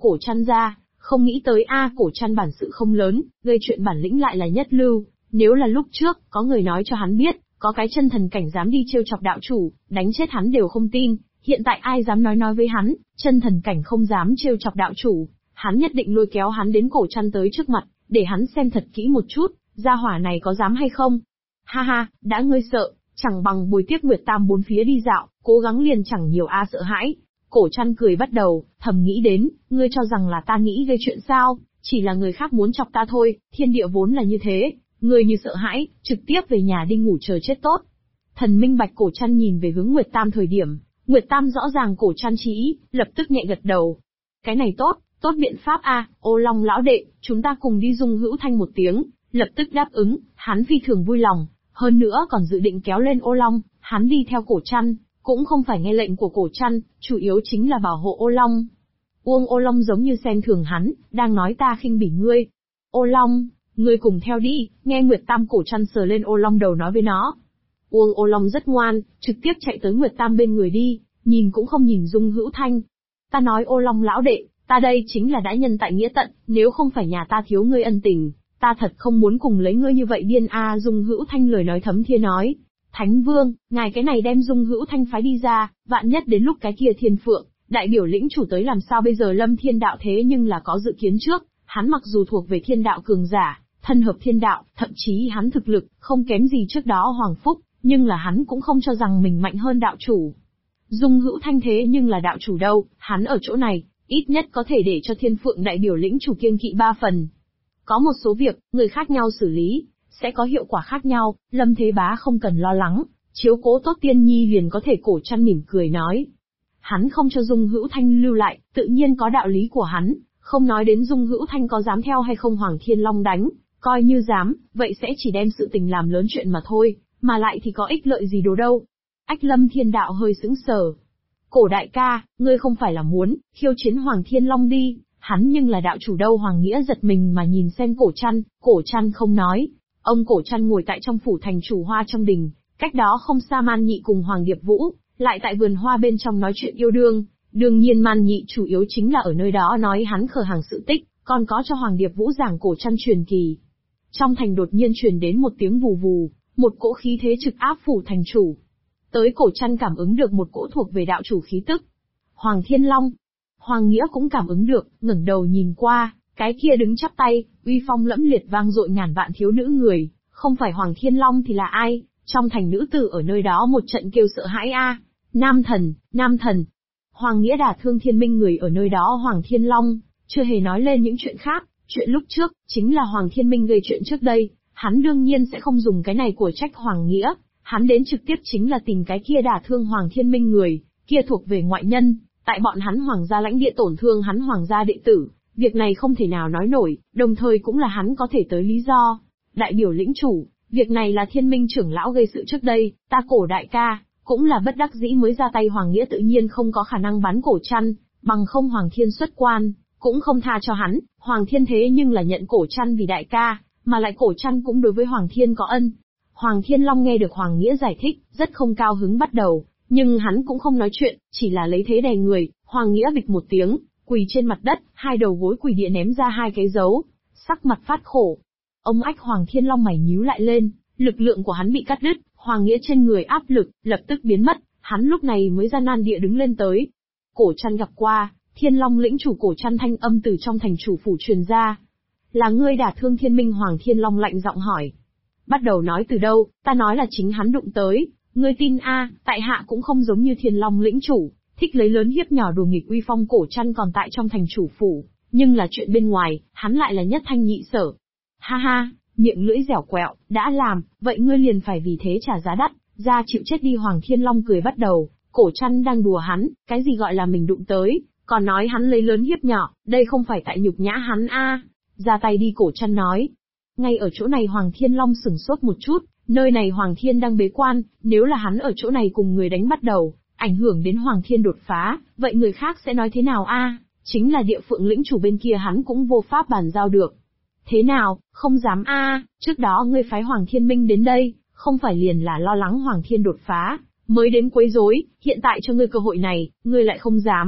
Cổ Trăn ra, không nghĩ tới Cổ Trăn bản sự không lớn, gây chuyện bản lĩnh lại là nhất lưu. Nếu là lúc trước, có người nói cho hắn biết, có cái chân thần cảnh dám đi trêu chọc đạo chủ, đánh chết hắn đều không tin. Hiện tại ai dám nói với hắn, chân thần cảnh không dám trêu chọc đạo chủ, hắn nhất định lôi kéo hắn đến Cổ Trăn tới trước mặt, để hắn xem thật kỹ một chút, gia hỏa này có dám hay không. Ha ha, đã ngươi sợ, chẳng bằng Bồi Tiếc Nguyệt Tam bốn phía đi dạo, cố gắng liền chẳng nhiều sợ hãi. Cổ Trăn cười bắt đầu, thầm nghĩ đến, ngươi cho rằng là ta nghĩ gây chuyện sao, chỉ là người khác muốn chọc ta thôi, thiên địa vốn là như thế, ngươi như sợ hãi, trực tiếp về nhà đi ngủ chờ chết tốt. Thần minh bạch. Cổ Trăn nhìn về hướng Nguyệt Tam thời điểm, Nguyệt Tam rõ ràng Cổ Trăn chí ý, lập tức nhẹ gật đầu. Cái này tốt biện pháp Ô Long lão đệ, chúng ta cùng đi. Dung Hữu Thanh một tiếng, lập tức đáp ứng, hắn phi thường vui lòng, hơn nữa còn dự định kéo lên Ô Long, hắn đi theo Cổ Trăn, cũng không phải nghe lệnh của Cổ Trăn, chủ yếu chính là bảo hộ Ô Long. Uông Ô Long giống như xem thường hắn, đang nói ta khinh bỉ ngươi. Ô Long, ngươi cùng theo đi, nghe Nguyệt Tam. Cổ Trăn sờ lên Ô Long đầu nói với nó. Uông Ô Long rất ngoan, trực tiếp chạy tới Nguyệt Tam bên người đi, nhìn cũng không nhìn Dung Hữu Thanh. Ta nói Ô Long lão đệ, ta đây chính là đã nhân tại nghĩa tận, nếu không phải nhà ta thiếu ngươi ân tình, ta thật không muốn cùng lấy ngươi như vậy điên Dung Hữu Thanh lời nói thấm thía nói. Thánh Vương, ngài cái này đem Dung Hữu Thanh phái đi ra, vạn nhất đến lúc cái kia Thiên Phượng, đại biểu lĩnh chủ tới làm sao bây giờ. Lâm Thiên Đạo thế nhưng là có dự kiến trước, hắn mặc dù thuộc về thiên đạo cường giả, thân hợp thiên đạo, thậm chí hắn thực lực, không kém gì trước đó Hoàng Phúc, nhưng là hắn cũng không cho rằng mình mạnh hơn đạo chủ. Dung Hữu Thanh thế nhưng là đạo chủ đâu, hắn ở chỗ này, ít nhất có thể để cho Thiên Phượng đại biểu lĩnh chủ kiêng kỵ 3 phần. Có một số việc, người khác nhau xử lý, sẽ có hiệu quả khác nhau, Lâm Thế Bá không cần lo lắng, chiếu cố tốt Tiên Nhi liền có thể. Cổ Trăn mỉm cười nói. Hắn không cho Dung Hữu Thanh lưu lại, tự nhiên có đạo lý của hắn, không nói đến Dung Hữu Thanh có dám theo hay không Hoàng Thiên Long đánh, coi như dám, vậy sẽ chỉ đem sự tình làm lớn chuyện mà thôi, mà lại thì có ích lợi gì đồ đâu. Ách. Lâm Thiên Đạo hơi sững sờ. Cổ đại ca, ngươi không phải là muốn khiêu chiến Hoàng Thiên Long đi, hắn nhưng là đạo chủ đâu. Hoàng Nghĩa giật mình mà nhìn xem Cổ Trăn không nói. Ông Cổ Trăn ngồi tại trong phủ thành chủ Hoa trong đình, cách đó không xa Man Nhị cùng Hoàng Điệp Vũ, lại tại vườn hoa bên trong nói chuyện yêu đương. Đương nhiên Man Nhị chủ yếu chính là ở nơi đó nói hắn khờ hàng sự tích, còn có cho Hoàng Điệp Vũ giảng Cổ Trăn truyền kỳ. Trong thành đột nhiên truyền đến một tiếng vù vù, một cỗ khí thế trực áp phủ thành chủ. Tới Cổ Trăn cảm ứng được một cỗ thuộc về đạo chủ khí tức. Hoàng Thiên Long. Hoàng Nghĩa cũng cảm ứng được, ngẩng đầu nhìn qua, cái kia đứng chắp tay, uy phong lẫm liệt vang dội ngàn vạn thiếu nữ người, không phải Hoàng Thiên Long thì là ai? Trong thành nữ tử ở nơi đó một trận kêu sợ hãi Nam thần, Nam thần. Hoàng Nghĩa đả thương thiên minh người ở nơi đó. Hoàng Thiên Long chưa hề nói lên những chuyện khác, chuyện lúc trước chính là Hoàng Thiên Minh gây chuyện trước đây, hắn đương nhiên sẽ không dùng cái này của trách Hoàng Nghĩa, hắn đến trực tiếp chính là tìm cái kia đả thương Hoàng Thiên Minh người, kia thuộc về ngoại nhân, tại bọn hắn Hoàng gia lãnh địa tổn thương hắn Hoàng gia đệ tử, việc này không thể nào nói nổi, đồng thời cũng là hắn có thể tới lý do. Đại biểu lĩnh chủ, việc này là Thiên Minh trưởng lão gây sự trước đây, ta Cổ đại ca cũng là bất đắc dĩ mới ra tay. Hoàng Nghĩa tự nhiên không có khả năng bắn Cổ Trăn, bằng không Hoàng Thiên xuất quan, cũng không tha cho hắn. Hoàng Thiên thế nhưng là nhận Cổ Trăn vì đại ca, mà lại Cổ Trăn cũng đối với Hoàng Thiên có ân. Hoàng Thiên Long nghe được Hoàng Nghĩa giải thích, rất không cao hứng bắt đầu, nhưng hắn cũng không nói chuyện, chỉ là lấy thế đè người. Hoàng Nghĩa bịch một tiếng, quỳ trên mặt đất, hai đầu gối quỳ địa ném ra hai cái dấu, sắc mặt phát khổ. Ông ách. Hoàng Thiên Long mày nhíu lại lên, lực lượng của hắn bị cắt đứt, Hoàng Nghĩa trên người áp lực lập tức biến mất, hắn lúc này mới gian nan địa đứng lên tới. Cổ Trăn gặp qua, Thiên Long lĩnh chủ. Cổ Trăn thanh âm từ trong thành chủ phủ truyền ra. Là ngươi đả thương Thiên Minh? Hoàng Thiên Long lạnh giọng hỏi. Bắt đầu nói từ đâu? Ta nói là chính hắn đụng tới, ngươi tin tại hạ cũng không giống như Thiên Long lĩnh chủ, thích lấy lớn hiếp nhỏ đùa nghịch uy phong. Cổ Trăn còn tại trong thành chủ phủ, nhưng là chuyện bên ngoài, hắn lại là nhất thanh nhị sở. Ha ha, miệng lưỡi dẻo quẹo, đã làm, vậy ngươi liền phải vì thế trả giá đắt, ra chịu chết đi. Hoàng Thiên Long cười bắt đầu, Cổ Trăn đang đùa hắn, cái gì gọi là mình đụng tới, còn nói hắn lấy lớn hiếp nhỏ, đây không phải tại nhục nhã hắn ra tay đi. Cổ Trăn nói. Ngay ở chỗ này Hoàng Thiên Long sửng sốt một chút, nơi này Hoàng Thiên đang bế quan, nếu là hắn ở chỗ này cùng người đánh bắt đầu, ảnh hưởng đến Hoàng Thiên đột phá, vậy người khác sẽ nói thế nào Chính là địa phượng lĩnh chủ bên kia hắn cũng vô pháp bàn giao được. Thế nào, không dám trước đó ngươi phái Hoàng Thiên Minh đến đây, không phải liền là lo lắng Hoàng Thiên đột phá, mới đến quấy rối, hiện tại cho ngươi cơ hội này, ngươi lại không dám,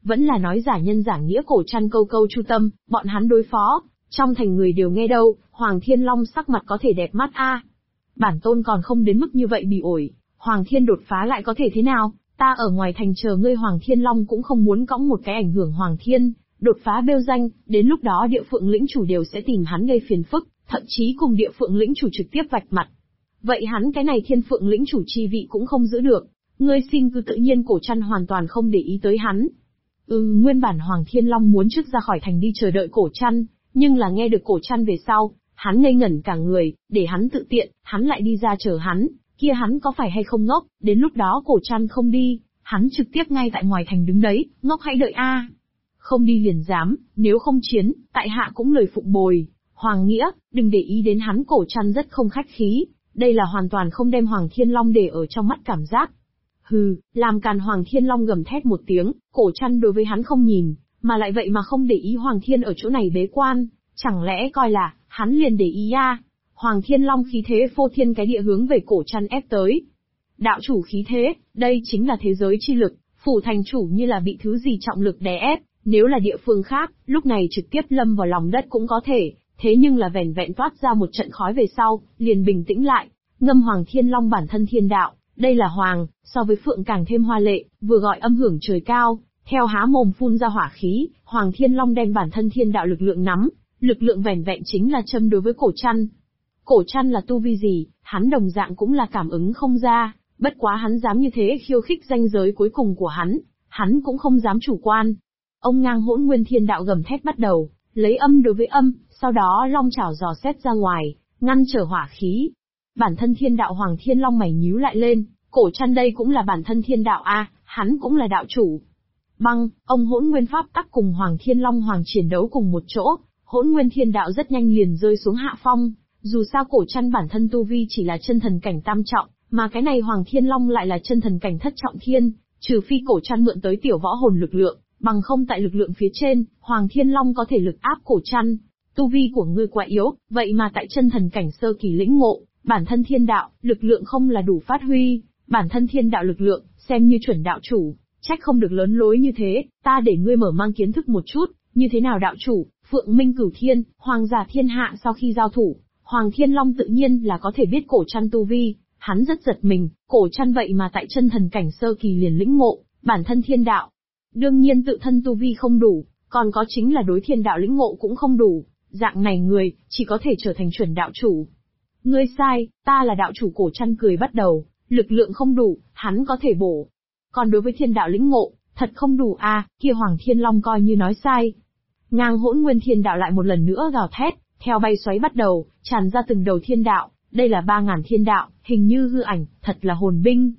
vẫn là nói giả nhân giả nghĩa cổ trăn câu câu chu tâm, bọn hắn đối phó, trong thành người đều nghe đâu, Hoàng Thiên Long sắc mặt có thể đẹp mắt a. Bản tôn còn không đến mức như vậy bị ổi, Hoàng Thiên đột phá lại có thể thế nào, ta ở ngoài thành chờ ngươi Hoàng Thiên Long cũng không muốn cõng một cái ảnh hưởng Hoàng Thiên, đột phá bêu danh, đến lúc đó địa phượng lĩnh chủ đều sẽ tìm hắn gây phiền phức, thậm chí cùng địa phượng lĩnh chủ trực tiếp vạch mặt. Vậy hắn cái này thiên phượng lĩnh chủ chi vị cũng không giữ được, ngươi xin cứ tự nhiên cổ trăn hoàn toàn không để ý tới hắn. Nguyên bản Hoàng Thiên Long muốn trước ra khỏi thành đi chờ đợi cổ trăn, nhưng là nghe được cổ trăn về sau, hắn ngây ngẩn cả người, để hắn tự tiện, hắn lại đi ra chờ hắn, kia hắn có phải hay không ngốc, đến lúc đó cổ trăn không đi, hắn trực tiếp ngay tại ngoài thành đứng đấy, ngốc hãy đợi a. Không đi liền dám, nếu không chiến, tại hạ cũng lời phụng bồi. Hoàng Nghĩa, đừng để ý đến hắn cổ trăn rất không khách khí, đây là hoàn toàn không đem Hoàng Thiên Long để ở trong mắt cảm giác. Hừ, làm càn Hoàng Thiên Long gầm thét một tiếng, cổ trăn đối với hắn không nhìn, mà lại vậy mà không để ý Hoàng Thiên ở chỗ này bế quan, chẳng lẽ coi là, hắn liền để ý a? Hoàng Thiên Long khí thế phô thiên cái địa hướng về cổ trăn ép tới. Đạo chủ khí thế, đây chính là thế giới chi lực, phủ thành chủ như là bị thứ gì trọng lực đè ép, nếu là địa phương khác, lúc này trực tiếp lâm vào lòng đất cũng có thể, thế nhưng là vẻn vẹn toát ra một trận khói về sau, liền bình tĩnh lại, ngâm Hoàng Thiên Long bản thân thiên đạo, đây là Hoàng, so với Phượng càng thêm hoa lệ, vừa gọi âm hưởng trời cao, theo há mồm phun ra hỏa khí, Hoàng Thiên Long đem bản thân thiên đạo lực lượng nắm, lực lượng vẻn vẹn chính là châm đối với cổ trăn. Cổ trăn là tu vi gì, hắn đồng dạng cũng là cảm ứng không ra, bất quá hắn dám như thế khiêu khích ranh giới cuối cùng của hắn cũng không dám chủ quan. Ông ngang hỗn nguyên thiên đạo gầm thét bắt đầu, lấy âm đối với âm, sau đó long chảo dò xét ra ngoài, ngăn trở hỏa khí. Bản thân thiên đạo Hoàng Thiên Long mày nhíu lại lên, cổ trăn đây cũng là bản thân thiên đạo a, hắn cũng là đạo chủ. Băng, ông hỗn nguyên pháp tắc cùng Hoàng Thiên Long Hoàng chiến đấu cùng một chỗ, hỗn nguyên thiên đạo rất nhanh liền rơi xuống hạ phong, dù sao cổ trăn bản thân tu vi chỉ là chân thần cảnh tam trọng, mà cái này Hoàng Thiên Long lại là chân thần cảnh thất trọng thiên, trừ phi cổ trăn mượn tới tiểu võ hồn lực lượng, bằng không tại lực lượng phía trên, Hoàng Thiên Long có thể lực áp cổ trăn. Tu vi của ngươi quá yếu, vậy mà tại chân thần cảnh sơ kỳ lĩnh ngộ, bản thân thiên đạo, lực lượng không là đủ phát huy, bản thân thiên đạo lực lượng, xem như chuẩn đạo chủ, trách không được lớn lối như thế, ta để ngươi mở mang kiến thức một chút, như thế nào đạo chủ, Phượng Minh Cửu Thiên, Hoàng giả thiên hạ sau khi giao thủ, Hoàng Thiên Long tự nhiên là có thể biết cổ trăn tu vi, hắn rất giật mình, cổ trăn vậy mà tại chân thần cảnh sơ kỳ liền lĩnh ngộ, bản thân thiên đạo. Đương nhiên tự thân tu vi không đủ, còn có chính là đối thiên đạo lĩnh ngộ cũng không đủ, dạng này người, chỉ có thể trở thành chuẩn đạo chủ. Ngươi sai, ta là đạo chủ cổ trăn cười bắt đầu, lực lượng không đủ, hắn có thể bổ. Còn đối với thiên đạo lĩnh ngộ, thật không đủ a, kia Hoàng Thiên Long coi như nói sai. Ngang hỗn nguyên thiên đạo lại một lần nữa gào thét, theo bay xoáy bắt đầu, tràn ra từng đầu thiên đạo, đây là 3000 thiên đạo, hình như hư ảnh, thật là hồn binh.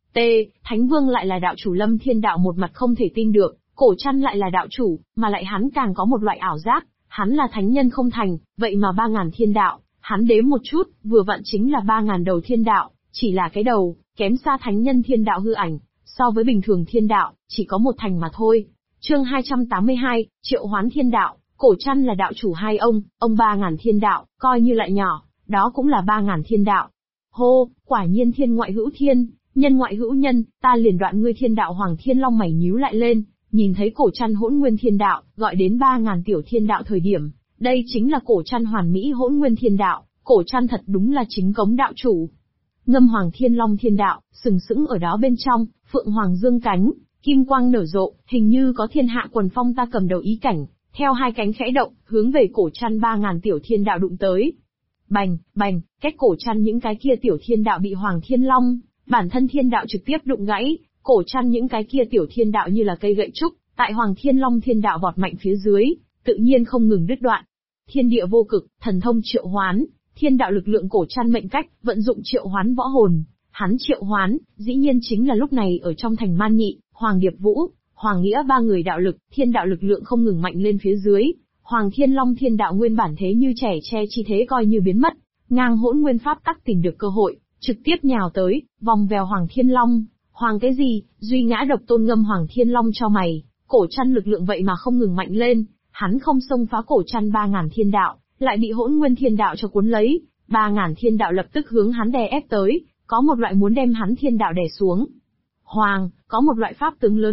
Thánh Vương lại là đạo chủ Lâm Thiên Đạo một mặt không thể tin được, cổ trăn lại là đạo chủ, mà lại hắn càng có một loại ảo giác, hắn là thánh nhân không thành, vậy mà 3000 thiên đạo, hắn đếm một chút, vừa vặn chính là 3000 đầu thiên đạo, chỉ là cái đầu, kém xa thánh nhân thiên đạo hư ảnh, so với bình thường thiên đạo, chỉ có một thành mà thôi. Chương 282, Triệu Hoán Thiên Đạo, cổ trăn là đạo chủ hai ông 3000 thiên đạo, coi như lại nhỏ, đó cũng là 3000 thiên đạo. Hô, quả nhiên thiên ngoại hữu thiên, nhân ngoại hữu nhân, ta liền đoạn ngươi thiên đạo Hoàng Thiên Long mày nhíu lại lên, nhìn thấy cổ trăn hỗn nguyên thiên đạo, gọi đến 3000 tiểu thiên đạo thời điểm, đây chính là cổ trăn hoàn mỹ hỗn nguyên thiên đạo, cổ trăn thật đúng là chính cống đạo chủ. Ngâm Hoàng Thiên Long thiên đạo, sừng sững ở đó bên trong, phượng hoàng dương cánh, kim quang nở rộ, hình như có thiên hạ quần phong ta cầm đầu ý cảnh, theo hai cánh khẽ động, hướng về cổ trăn 3000 tiểu thiên đạo đụng tới. Bành, bành, cách cổ trăn những cái kia tiểu thiên đạo bị Hoàng Thiên Long, bản thân thiên đạo trực tiếp đụng gãy, cổ trăn những cái kia tiểu thiên đạo như là cây gậy trúc, tại Hoàng Thiên Long thiên đạo vọt mạnh phía dưới, tự nhiên không ngừng đứt đoạn. Thiên địa vô cực, thần thông triệu hoán, thiên đạo lực lượng cổ trăn mệnh cách, vận dụng triệu hoán võ hồn, hắn triệu hoán, dĩ nhiên chính là lúc này ở trong thành Man Nhị, Hoàng Điệp Vũ, Hoàng Nghĩa ba người đạo lực, thiên đạo lực lượng không ngừng mạnh lên phía dưới. Hoàng Thiên Long thiên đạo nguyên bản thế như trẻ tre chi thế coi như biến mất, ngang hỗn nguyên pháp tắc tìm được cơ hội, trực tiếp nhào tới, vòng vèo Hoàng Thiên Long. Hoàng cái gì, duy ngã độc tôn ngâm Hoàng Thiên Long cho mày, cổ trăn lực lượng vậy mà không ngừng mạnh lên, hắn không xông phá cổ trăn 3000 thiên đạo, lại bị hỗn nguyên thiên đạo cho cuốn lấy, 3000 thiên đạo lập tức hướng hắn đè ép tới, có một loại muốn đem hắn thiên đạo đè xuống. Hoàng, có một loại pháp tướng lớn mạnh,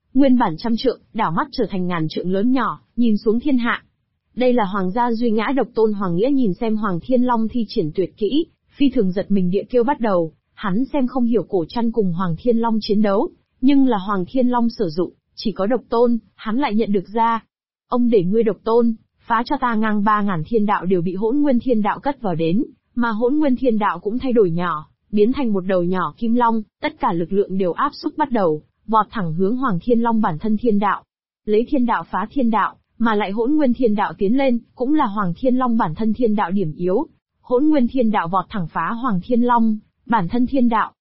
Nguyên bản trăm trượng, đảo mắt trở thành ngàn trượng lớn nhỏ, nhìn xuống thiên hạ. Đây là hoàng gia duy ngã độc tôn. Hoàng Nghĩa nhìn xem Hoàng Thiên Long thi triển tuyệt kỹ, phi thường giật mình địa kêu bắt đầu. Hắn xem không hiểu Cổ Trăn cùng Hoàng Thiên Long chiến đấu, nhưng là Hoàng Thiên Long sử dụng, chỉ có độc tôn, hắn lại nhận được ra. Ông để ngươi độc tôn, phá cho ta ngang 3.000 thiên đạo đều bị Hỗn Nguyên Thiên Đạo cất vào đến, mà Hỗn Nguyên Thiên Đạo cũng thay đổi nhỏ, biến thành một đầu nhỏ kim long, tất cả lực lượng đều áp xúc bắt đầu, vọt thẳng hướng Hoàng Thiên Long bản thân thiên đạo. Lấy thiên đạo phá thiên đạo, mà lại Hỗn Nguyên Thiên Đạo tiến lên, cũng là Hoàng Thiên Long bản thân thiên đạo điểm yếu. Hỗn Nguyên Thiên Đạo vọt thẳng phá Hoàng Thiên Long, bản thân thiên đạo.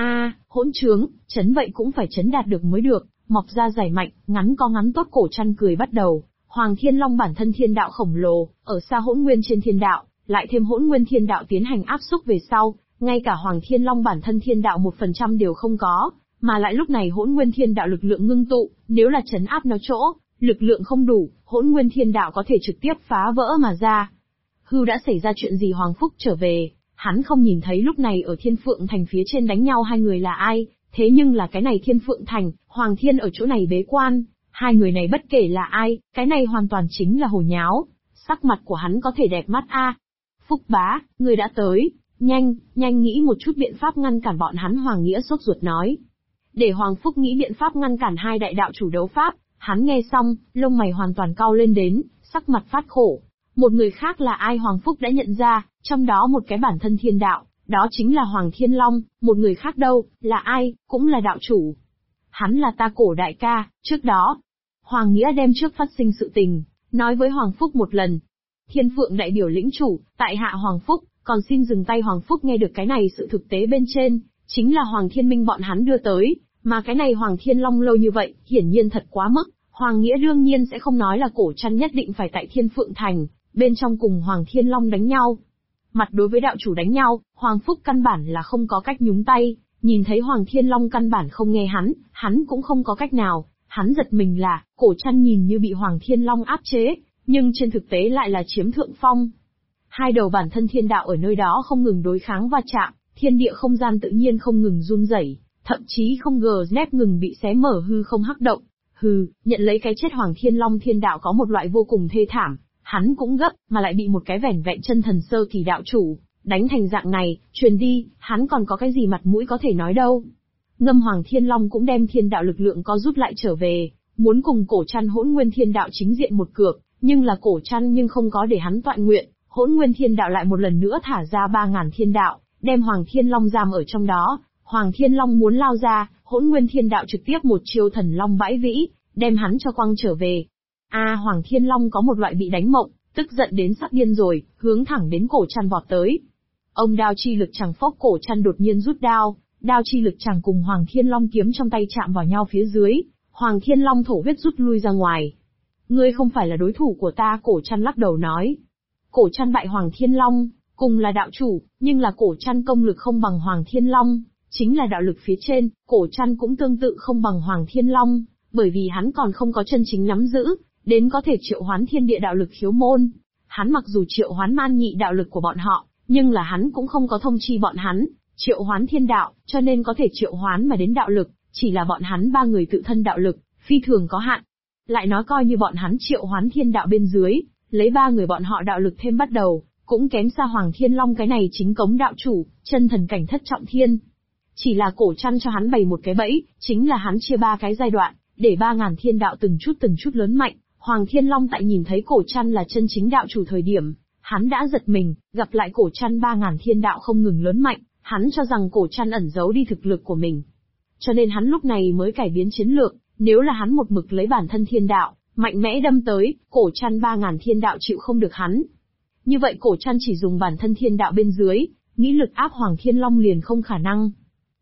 Hỗn trướng, chấn vậy cũng phải chấn đạt được mới được, mọc ra dài mạnh, ngắn có ngắn tốt. Cổ Trăn cười bắt đầu. Hoàng Thiên Long bản thân thiên đạo khổng lồ, ở xa Hỗn Nguyên trên thiên đạo, lại thêm Hỗn Nguyên Thiên Đạo tiến hành áp xúc về sau, ngay cả Hoàng Thiên Long bản thân thiên đạo 1% đều không có, mà lại lúc này Hỗn Nguyên Thiên Đạo lực lượng ngưng tụ, nếu là chấn áp nó chỗ, lực lượng không đủ, Hỗn Nguyên Thiên Đạo có thể trực tiếp phá vỡ mà ra. Hư đã xảy ra chuyện gì? Hoàng Phúc trở về, hắn không nhìn thấy lúc này ở Thiên Phượng Thành phía trên đánh nhau hai người là ai, thế nhưng là cái này Thiên Phượng Thành, Hoàng Thiên ở chỗ này bế quan, hai người này bất kể là ai, cái này hoàn toàn chính là hồ nháo. Sắc mặt của hắn có thể đẹp mắt Phúc bá, người đã tới, nhanh nghĩ một chút biện pháp ngăn cản bọn hắn. Hoàng Nghĩa sốt ruột nói. Để Hoàng Phúc nghĩ biện pháp ngăn cản hai đại đạo chủ đấu pháp, hắn nghe xong, lông mày hoàn toàn cau lên đến, sắc mặt phát khổ. Một người khác là ai? Hoàng Phúc đã nhận ra, trong đó một cái bản thân thiên đạo, đó chính là Hoàng Thiên Long, một người khác đâu, là ai, cũng là đạo chủ. Hắn là ta Cổ đại ca, trước đó. Hoàng Nghĩa đem trước phát sinh sự tình, nói với Hoàng Phúc một lần. Thiên Phượng đại biểu lĩnh chủ, tại hạ Hoàng Phúc, còn xin dừng tay. Hoàng Phúc nghe được cái này sự thực tế bên trên, chính là Hoàng Thiên Minh bọn hắn đưa tới, mà cái này Hoàng Thiên Long lâu như vậy, hiển nhiên thật quá mức. Hoàng Nghĩa đương nhiên sẽ không nói là Cổ Trăn nhất định phải tại Thiên Phượng Thành, bên trong cùng Hoàng Thiên Long đánh nhau. Mặt đối với đạo chủ đánh nhau, Hoàng Phúc căn bản là không có cách nhúng tay, nhìn thấy Hoàng Thiên Long căn bản không nghe hắn cũng không có cách nào. Hắn giật mình là, Cổ Trăn nhìn như bị Hoàng Thiên Long áp chế, nhưng trên thực tế lại là chiếm thượng phong. Hai đầu bản thân thiên đạo ở nơi đó không ngừng đối kháng va chạm, thiên địa không gian tự nhiên không ngừng run rẩy, thậm chí không ngừng bị xé mở hư không hắc động. Nhận lấy cái chết Hoàng Thiên Long thiên đạo có một loại vô cùng thê thảm, hắn cũng gấp, mà lại bị một cái vẻn vẹn chân thần sơ kỳ đạo chủ đánh thành dạng này, truyền đi, hắn còn có cái gì mặt mũi có thể nói đâu. Ngâm Hoàng Thiên Long cũng đem thiên đạo lực lượng có rút lại trở về, muốn cùng Cổ Trăn Hỗn Nguyên Thiên Đạo chính diện một cược, nhưng là Cổ Trăn nhưng không có để hắn toại nguyện, Hỗn Nguyên Thiên Đạo lại một lần nữa thả ra 3.000 thiên đạo, đem Hoàng Thiên Long giam ở trong đó. Hoàng Thiên Long muốn lao ra, Hỗn Nguyên Thiên Đạo trực tiếp một chiêu thần long bãi vĩ, đem hắn cho quăng trở về. Hoàng Thiên Long có một loại bị đánh mộng, tức giận đến sắp điên rồi, hướng thẳng đến Cổ Trăn vọt tới. Ông đao chi lực chẳng phốc. Cổ Trăn đột nhiên rút đao, đao chi lực chẳng cùng Hoàng Thiên Long kiếm trong tay chạm vào nhau phía dưới, Hoàng Thiên Long thổ huyết rút lui ra ngoài. Ngươi không phải là đối thủ của ta. Cổ Trăn lắc đầu nói. Cổ Trăn bại Hoàng Thiên Long, cùng là đạo chủ, nhưng là Cổ Trăn công lực không bằng Hoàng Thiên Long, chính là đạo lực phía trên, Cổ Trăn cũng tương tự không bằng Hoàng Thiên Long, bởi vì hắn còn không có chân chính nắm giữ, đến có thể triệu hoán thiên địa đạo lực khiếu môn. Hắn mặc dù triệu hoán man nhị đạo lực của bọn họ, nhưng là hắn cũng không có thông chi bọn hắn triệu hoán thiên đạo, cho nên có thể triệu hoán mà đến đạo lực, chỉ là bọn hắn ba người tự thân đạo lực, phi thường có hạn. Lại nói coi như bọn hắn triệu hoán thiên đạo bên dưới, lấy ba người bọn họ đạo lực thêm bắt đầu, cũng kém xa Hoàng Thiên Long cái này chính cống đạo chủ, chân thần cảnh thất trọng thiên. Chỉ là Cổ Trăn cho hắn bày một cái bẫy, chính là hắn chia ba cái giai đoạn, để 3.000 thiên đạo từng chút lớn mạnh. Hoàng Thiên Long tại nhìn thấy Cổ Trăn là chân chính đạo chủ thời điểm, hắn đã giật mình, gặp lại Cổ Trăn 3.000 thiên đạo không ngừng lớn mạnh, hắn cho rằng Cổ Trăn ẩn giấu đi thực lực của mình. Cho nên hắn lúc này mới cải biến chiến lược, nếu là hắn một mực lấy bản thân thiên đạo, mạnh mẽ đâm tới, Cổ Trăn 3.000 thiên đạo chịu không được hắn. Như vậy Cổ Trăn chỉ dùng bản thân thiên đạo bên dưới, nghĩ lực áp Hoàng Thiên Long liền không khả năng.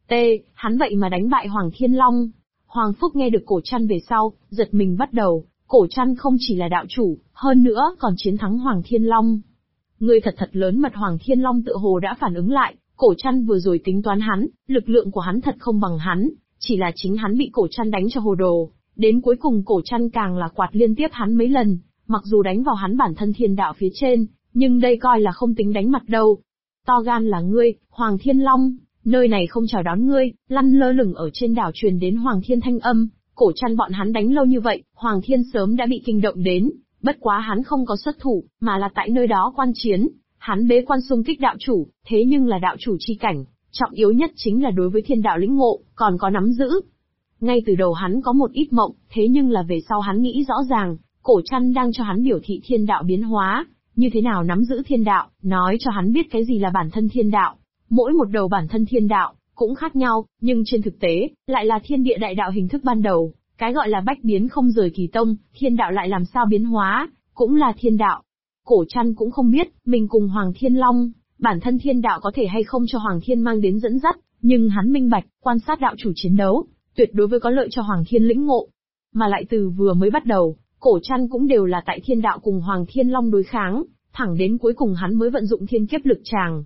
Hắn vậy mà đánh bại Hoàng Thiên Long. Hoàng Phúc nghe được Cổ Trăn về sau, giật mình bắt đầu, Cổ Trăn không chỉ là đạo chủ, hơn nữa còn chiến thắng Hoàng Thiên Long. Người thật lớn mật. Hoàng Thiên Long tựa hồ đã phản ứng lại, Cổ Trăn vừa rồi tính toán hắn, lực lượng của hắn thật không bằng hắn, chỉ là chính hắn bị Cổ Trăn đánh cho hồ đồ, đến cuối cùng Cổ Trăn càng là quạt liên tiếp hắn mấy lần, mặc dù đánh vào hắn bản thân thiên đạo phía trên, nhưng đây coi là không tính đánh mặt đâu. To gan là ngươi, Hoàng Thiên Long, nơi này không chào đón ngươi. Lăn lơ lửng ở trên đảo truyền đến Hoàng Thiên thanh âm, Cổ Trăn bọn hắn đánh lâu như vậy, Hoàng Thiên sớm đã bị kinh động đến, bất quá hắn không có xuất thủ, mà là tại nơi đó quan chiến. Hắn bế quan xung kích đạo chủ, thế nhưng là đạo chủ chi cảnh, trọng yếu nhất chính là đối với thiên đạo lĩnh ngộ, còn có nắm giữ. Ngay từ đầu hắn có một ít mộng, thế nhưng là về sau hắn nghĩ rõ ràng, Cổ Trăn đang cho hắn biểu thị thiên đạo biến hóa, như thế nào nắm giữ thiên đạo, nói cho hắn biết cái gì là bản thân thiên đạo. Mỗi một đầu bản thân thiên đạo cũng khác nhau, nhưng trên thực tế, lại là thiên địa đại đạo hình thức ban đầu, cái gọi là bách biến không rời kỳ tông, thiên đạo lại làm sao biến hóa, cũng là thiên đạo. Cổ Trăn cũng không biết, mình cùng Hoàng Thiên Long, bản thân thiên đạo có thể hay không cho Hoàng Thiên mang đến dẫn dắt, nhưng hắn minh bạch, quan sát đạo chủ chiến đấu, tuyệt đối với có lợi cho Hoàng Thiên lĩnh ngộ. Mà lại từ vừa mới bắt đầu, Cổ Trăn cũng đều là tại thiên đạo cùng Hoàng Thiên Long đối kháng, thẳng đến cuối cùng hắn mới vận dụng thiên kiếp lực tràng.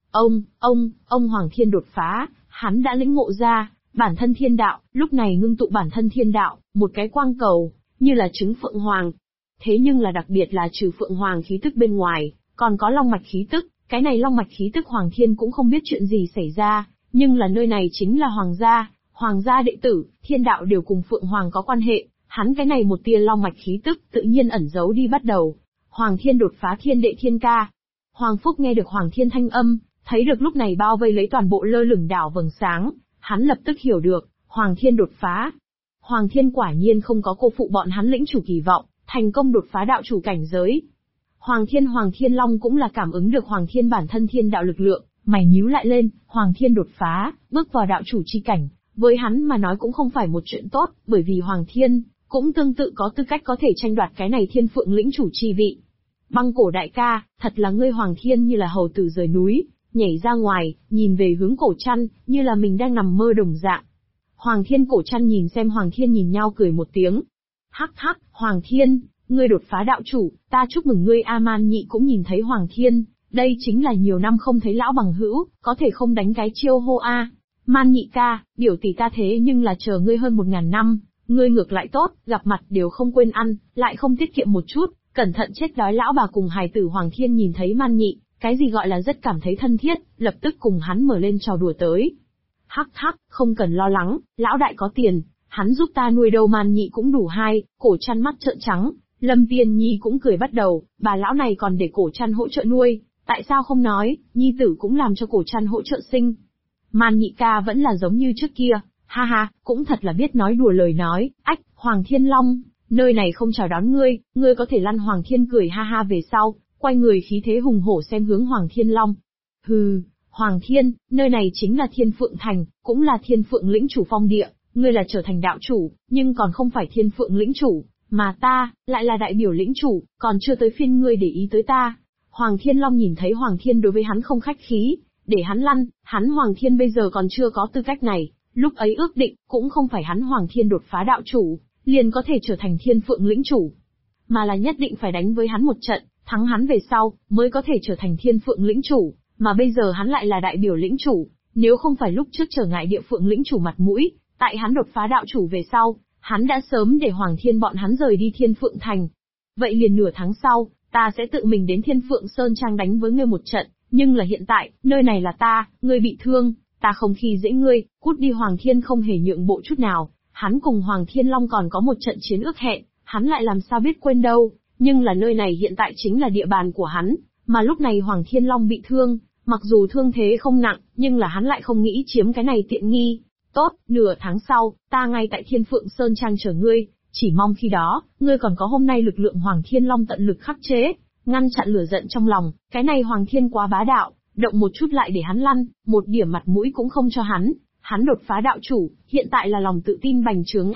Ông Hoàng Thiên đột phá, hắn đã lĩnh ngộ ra, bản thân thiên đạo, lúc này ngưng tụ bản thân thiên đạo, một cái quang cầu, như là trứng Phượng Hoàng. Thế nhưng là đặc biệt là trừ Phượng Hoàng khí tức bên ngoài, còn có long mạch khí tức, cái này long mạch khí tức Hoàng Thiên cũng không biết chuyện gì xảy ra, nhưng là nơi này chính là Hoàng gia đệ tử, thiên đạo đều cùng Phượng Hoàng có quan hệ, hắn cái này một tia long mạch khí tức tự nhiên ẩn giấu đi bắt đầu. Hoàng Thiên đột phá thiên đệ thiên ca. Hoàng Phúc nghe được Hoàng Thiên thanh âm, thấy được lúc này bao vây lấy toàn bộ lơ lửng đảo vầng sáng, hắn lập tức hiểu được, Hoàng Thiên đột phá. Hoàng Thiên quả nhiên không có cô phụ bọn hắn lĩnh chủ kỳ vọng, thành công đột phá đạo chủ cảnh giới. Hoàng Thiên Long cũng là cảm ứng được Hoàng Thiên bản thân thiên đạo lực lượng, mày nhíu lại lên, Hoàng Thiên đột phá, bước vào đạo chủ chi cảnh, với hắn mà nói cũng không phải một chuyện tốt, bởi vì Hoàng Thiên cũng tương tự có tư cách có thể tranh đoạt cái này Thiên Phượng lĩnh chủ chi vị. Băng Cổ đại ca, thật là ngươi Hoàng Thiên như là hầu tử rời núi, nhảy ra ngoài, nhìn về hướng Cổ Trăn, như là mình đang nằm mơ đồng dạng. Hoàng Thiên Cổ Trăn nhìn xem Hoàng Thiên nhìn nhau cười một tiếng. Hắc hắc, Hoàng Thiên, ngươi đột phá đạo chủ, ta chúc mừng ngươi. A Man Nhị cũng nhìn thấy Hoàng Thiên, đây chính là nhiều năm không thấy lão bằng hữu, có thể không đánh cái chiêu hô a. Man Nhị ca, biểu tỷ ta thế nhưng là chờ ngươi hơn 1000 năm, ngươi ngược lại tốt, gặp mặt đều không quên ăn, lại không tiết kiệm một chút, cẩn thận chết đói. Lão bà cùng hài tử Hoàng Thiên nhìn thấy Man Nhị, cái gì gọi là rất cảm thấy thân thiết, lập tức cùng hắn mở lên trò đùa tới. Hắc hắc, không cần lo lắng, lão đại có tiền, hắn giúp ta nuôi đâu. Man Nhị cũng đủ hai. Cổ Trăn mắt trợn trắng, Lâm Tiên Nhi cũng cười bắt đầu, bà lão này còn để Cổ Trăn hỗ trợ nuôi, tại sao không nói, nhi tử cũng làm cho Cổ Trăn hỗ trợ sinh. Man Nhị ca vẫn là giống như trước kia, ha ha, cũng thật là biết nói đùa lời nói. Ách, Hoàng Thiên Long, nơi này không chào đón ngươi, ngươi có thể lăn. Hoàng Thiên cười ha ha về sau, quay người khí thế hùng hổ xem hướng Hoàng Thiên Long. Hừ, Hoàng Thiên, nơi này chính là Thiên Phượng Thành, cũng là Thiên Phượng lĩnh chủ phong địa, ngươi là trở thành đạo chủ, nhưng còn không phải Thiên Phượng lĩnh chủ, mà ta, lại là đại biểu lĩnh chủ, còn chưa tới phiên ngươi để ý tới ta. Hoàng Thiên Long nhìn thấy Hoàng Thiên đối với hắn không khách khí, để hắn lăn, hắn Hoàng Thiên bây giờ còn chưa có tư cách này, lúc ấy ước định, cũng không phải hắn Hoàng Thiên đột phá đạo chủ, liền có thể trở thành Thiên Phượng lĩnh chủ, mà là nhất định phải đánh với hắn một trận, thắng hắn về sau, mới có thể trở thành Thiên Phượng lĩnh chủ, mà bây giờ hắn lại là đại biểu lĩnh chủ, nếu không phải lúc trước trở ngại địa Phượng lĩnh chủ mặt mũi, tại hắn đột phá đạo chủ về sau, hắn đã sớm để Hoàng Thiên bọn hắn rời đi Thiên Phượng Thành. Vậy liền nửa tháng sau, ta sẽ tự mình đến Thiên Phượng Sơn Trang đánh với ngươi một trận, nhưng là hiện tại, nơi này là ta, ngươi bị thương, ta không khi dễ ngươi, cút đi. Hoàng Thiên không hề nhượng bộ chút nào, hắn cùng Hoàng Thiên Long còn có một trận chiến ước hẹn, hắn lại làm sao biết quên đâu, nhưng là nơi này hiện tại chính là địa bàn của hắn, mà lúc này Hoàng Thiên Long bị thương, mặc dù thương thế không nặng, nhưng là hắn lại không nghĩ chiếm cái này tiện nghi. Tốt, nửa tháng sau, ta ngay tại Thiên Phượng Sơn Trang chờ ngươi, chỉ mong khi đó, ngươi còn có hôm nay lực lượng. Hoàng Thiên Long tận lực khắc chế, ngăn chặn lửa giận trong lòng, cái này Hoàng Thiên quá bá đạo, động một chút lại để hắn lăn, một điểm mặt mũi cũng không cho hắn đột phá đạo chủ, hiện tại là lòng tự tin bành trướng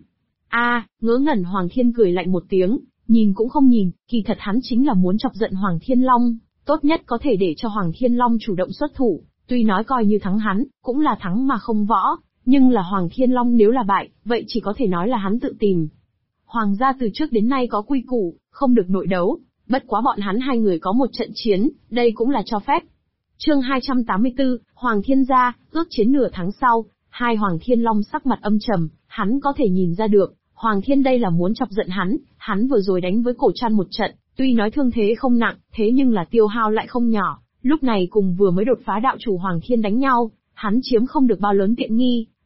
a. Ngớ ngẩn. Hoàng Thiên cười lạnh một tiếng, nhìn cũng không nhìn, kỳ thật hắn chính là muốn chọc giận Hoàng Thiên Long, tốt nhất có thể để cho Hoàng Thiên Long chủ động xuất thủ, tuy nói coi như thắng hắn, cũng là thắng mà không võ, nhưng là Hoàng Thiên Long nếu là bại, vậy chỉ có thể nói là hắn tự tìm. Hoàng gia từ trước đến nay có quy củ, không được nội đấu, bất quá bọn hắn hai người có một trận chiến, đây cũng là cho phép. Chương 284, Hoàng Thiên gia, ước chiến nửa tháng sau, hai Hoàng Thiên Long sắc mặt âm trầm, hắn có thể nhìn ra được, Hoàng Thiên đây là muốn chọc giận hắn vừa rồi đánh với Cổ Trăn một trận, tuy nói thương thế không nặng, thế nhưng là tiêu hao lại không nhỏ, lúc này cùng vừa mới đột phá đạo chủ Hoàng Thiên đánh nhau, hắn chiếm không được bao lớn tiện nghi,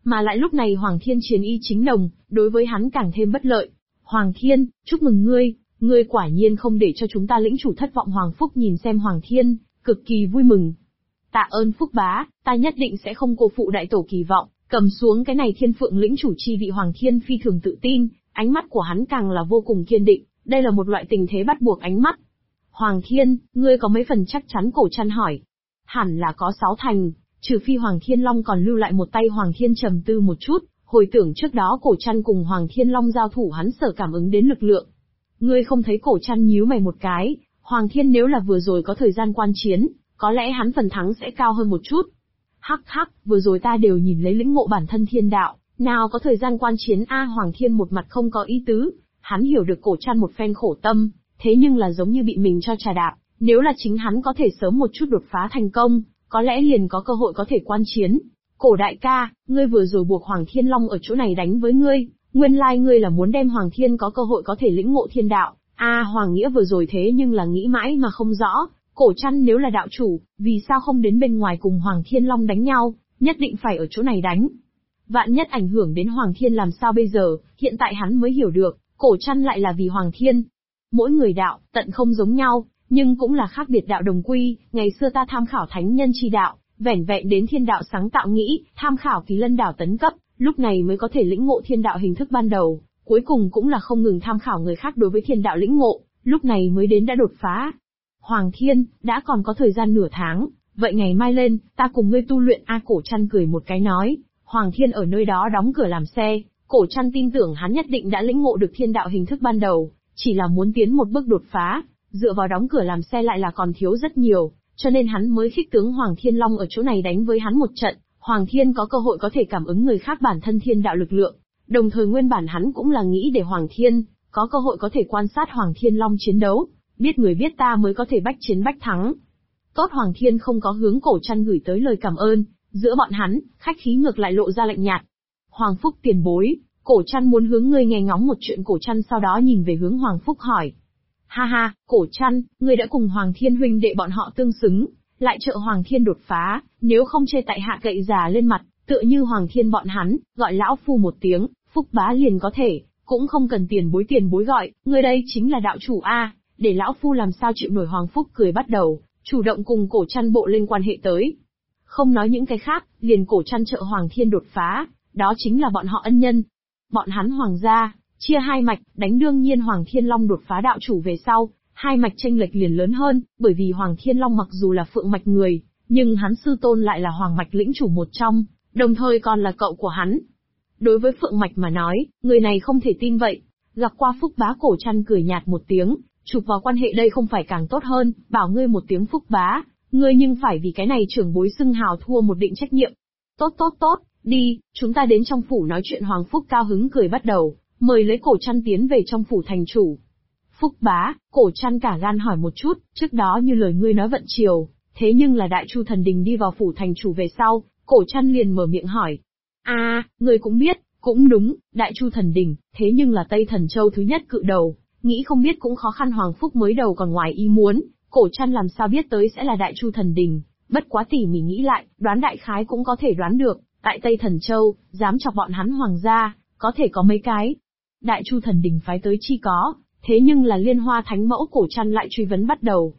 Mà lại lúc này Hoàng Thiên chiến ý chính đồng, đối với hắn càng thêm bất lợi. Hoàng Thiên, chúc mừng ngươi quả nhiên không để cho chúng ta lĩnh chủ thất vọng. Hoàng Phúc nhìn xem Hoàng Thiên, cực kỳ vui mừng. Tạ ơn Phúc bá, ta nhất định sẽ không cô phụ đại tổ kỳ vọng, cầm xuống cái này Thiên Phượng lĩnh chủ chi vị. Hoàng Thiên phi thường tự tin, ánh mắt của hắn càng là vô cùng kiên định, đây là một loại tình thế bắt buộc ánh mắt. Hoàng Thiên, ngươi có mấy phần chắc chắn? Cổ Trăn hỏi. Hẳn là có 6 thành, trừ phi Hoàng Thiên Long còn lưu lại một tay. Hoàng Thiên trầm tư một chút, hồi tưởng trước đó Cổ Trăn cùng Hoàng Thiên Long giao thủ hắn sở cảm ứng đến lực lượng. Ngươi không thấy? Cổ Trăn nhíu mày một cái, Hoàng Thiên nếu là vừa rồi có thời gian quan chiến, có lẽ hắn phần thắng sẽ cao hơn một chút. Hắc hắc, vừa rồi ta đều nhìn lấy lĩnh ngộ bản thân thiên đạo, nào có thời gian quan chiến a? Hoàng Thiên một mặt không có ý tứ, hắn hiểu được Cổ Trăn một phen khổ tâm, thế nhưng là giống như bị mình cho trà đạp, nếu là chính hắn có thể sớm một chút đột phá thành công, có lẽ liền có cơ hội có thể quan chiến. Cổ đại ca, ngươi vừa rồi buộc Hoàng Thiên Long ở chỗ này đánh với ngươi, nguyên lai ngươi là muốn đem Hoàng Thiên có cơ hội có thể lĩnh ngộ thiên đạo. Hoàng Nghĩa vừa rồi thế nhưng là nghĩ mãi mà không rõ, Cổ Trăn nếu là đạo chủ, vì sao không đến bên ngoài cùng Hoàng Thiên Long đánh nhau, nhất định phải ở chỗ này đánh. Vạn nhất ảnh hưởng đến Hoàng Thiên làm sao bây giờ? Hiện tại hắn mới hiểu được, Cổ Trăn lại là vì Hoàng Thiên. Mỗi người đạo, tận không giống nhau, nhưng cũng là khác biệt đạo đồng quy. Ngày xưa ta tham khảo thánh nhân chi đạo, vẻn vẹn đến thiên đạo sáng tạo nghĩ, tham khảo Kỳ Lân đảo tấn cấp, lúc này mới có thể lĩnh ngộ thiên đạo hình thức ban đầu, cuối cùng cũng là không ngừng tham khảo người khác đối với thiên đạo lĩnh ngộ, lúc này mới đến đã đột phá. Hoàng Thiên, đã còn có thời gian nửa tháng, vậy ngày mai lên, ta cùng ngươi tu luyện. Cổ Trăn cười một cái nói. Hoàng Thiên ở nơi đó đóng cửa làm xe, Cổ Trăn tin tưởng hắn nhất định đã lĩnh ngộ được thiên đạo hình thức ban đầu, chỉ là muốn tiến một bước đột phá, dựa vào đóng cửa làm xe lại là còn thiếu rất nhiều, cho nên hắn mới khích tướng Hoàng Thiên Long ở chỗ này đánh với hắn một trận. Hoàng Thiên có cơ hội có thể cảm ứng người khác bản thân thiên đạo lực lượng, đồng thời nguyên bản hắn cũng là nghĩ để Hoàng Thiên có cơ hội có thể quan sát Hoàng Thiên Long chiến đấu, biết người biết ta mới có thể bách chiến bách thắng. Tốt, Hoàng Thiên không có hướng Cổ Trăn gửi tới lời cảm ơn, giữa bọn hắn, khách khí ngược lại lộ ra lạnh nhạt. Hoàng Phúc tiền bối, Cổ Trăn muốn hướng ngươi nghe ngóng một chuyện. Cổ Trăn sau đó nhìn về hướng Hoàng Phúc hỏi. Ha ha, Cổ Trăn, ngươi đã cùng Hoàng Thiên huynh đệ bọn họ tương xứng, lại trợ Hoàng Thiên đột phá, nếu không chê tại hạ cậy già lên mặt, tựa như Hoàng Thiên bọn hắn, gọi lão phu một tiếng, Phúc bá liền có thể, cũng không cần tiền bối gọi, ngươi đây chính là đạo chủ để lão phu làm sao chịu nổi. Hoàng Phúc cười bắt đầu, chủ động cùng Cổ Trăn bộ lên quan hệ tới. Không nói những cái khác, liền Cổ Trăn trợ Hoàng Thiên đột phá, đó chính là bọn họ ân nhân. Bọn hắn Hoàng gia, chia hai mạch, đánh đương nhiên Hoàng Thiên Long đột phá đạo chủ về sau, hai mạch chênh lệch liền lớn hơn, bởi vì Hoàng Thiên Long mặc dù là phượng mạch người, nhưng hắn sư tôn lại là hoàng mạch lĩnh chủ một trong, đồng thời còn là cậu của hắn. Đối với phượng mạch mà nói, người này không thể tin vậy. Gặp qua Phúc bá, Cổ Trăn cười nhạt một tiếng, chụp vào quan hệ đây không phải càng tốt hơn, bảo ngươi một tiếng Phúc bá, ngươi nhưng phải vì cái này trưởng bối xưng hào thua một định trách nhiệm. Tốt, đi, chúng ta đến trong phủ nói chuyện. Hoàng Phúc cao hứng cười bắt đầu, mời lấy Cổ Trăn tiến về trong phủ thành chủ. Phúc bá, Cổ Trăn cả gan hỏi một chút, trước đó như lời ngươi nói vận chiều, thế nhưng là Đại Chu Thần Đình đi vào phủ thành chủ về sau, Cổ Trăn liền mở miệng hỏi. Ngươi cũng biết, cũng đúng, Đại Chu Thần Đình, thế nhưng là Tây Thần Châu thứ nhất cự đầu, nghĩ không biết cũng khó khăn. Hoàng Phúc mới đầu còn ngoài ý muốn, Cổ Trăn làm sao biết tới sẽ là Đại Chu Thần Đình, bất quá tỉ mỉ nghĩ lại, đoán đại khái cũng có thể đoán được, tại Tây Thần Châu, dám chọc bọn hắn Hoàng gia, có thể có mấy cái. Đại Chu Thần Đình phái tới chi có, thế nhưng là Liên Hoa Thánh Mẫu. Cổ Trăn lại truy vấn bắt đầu.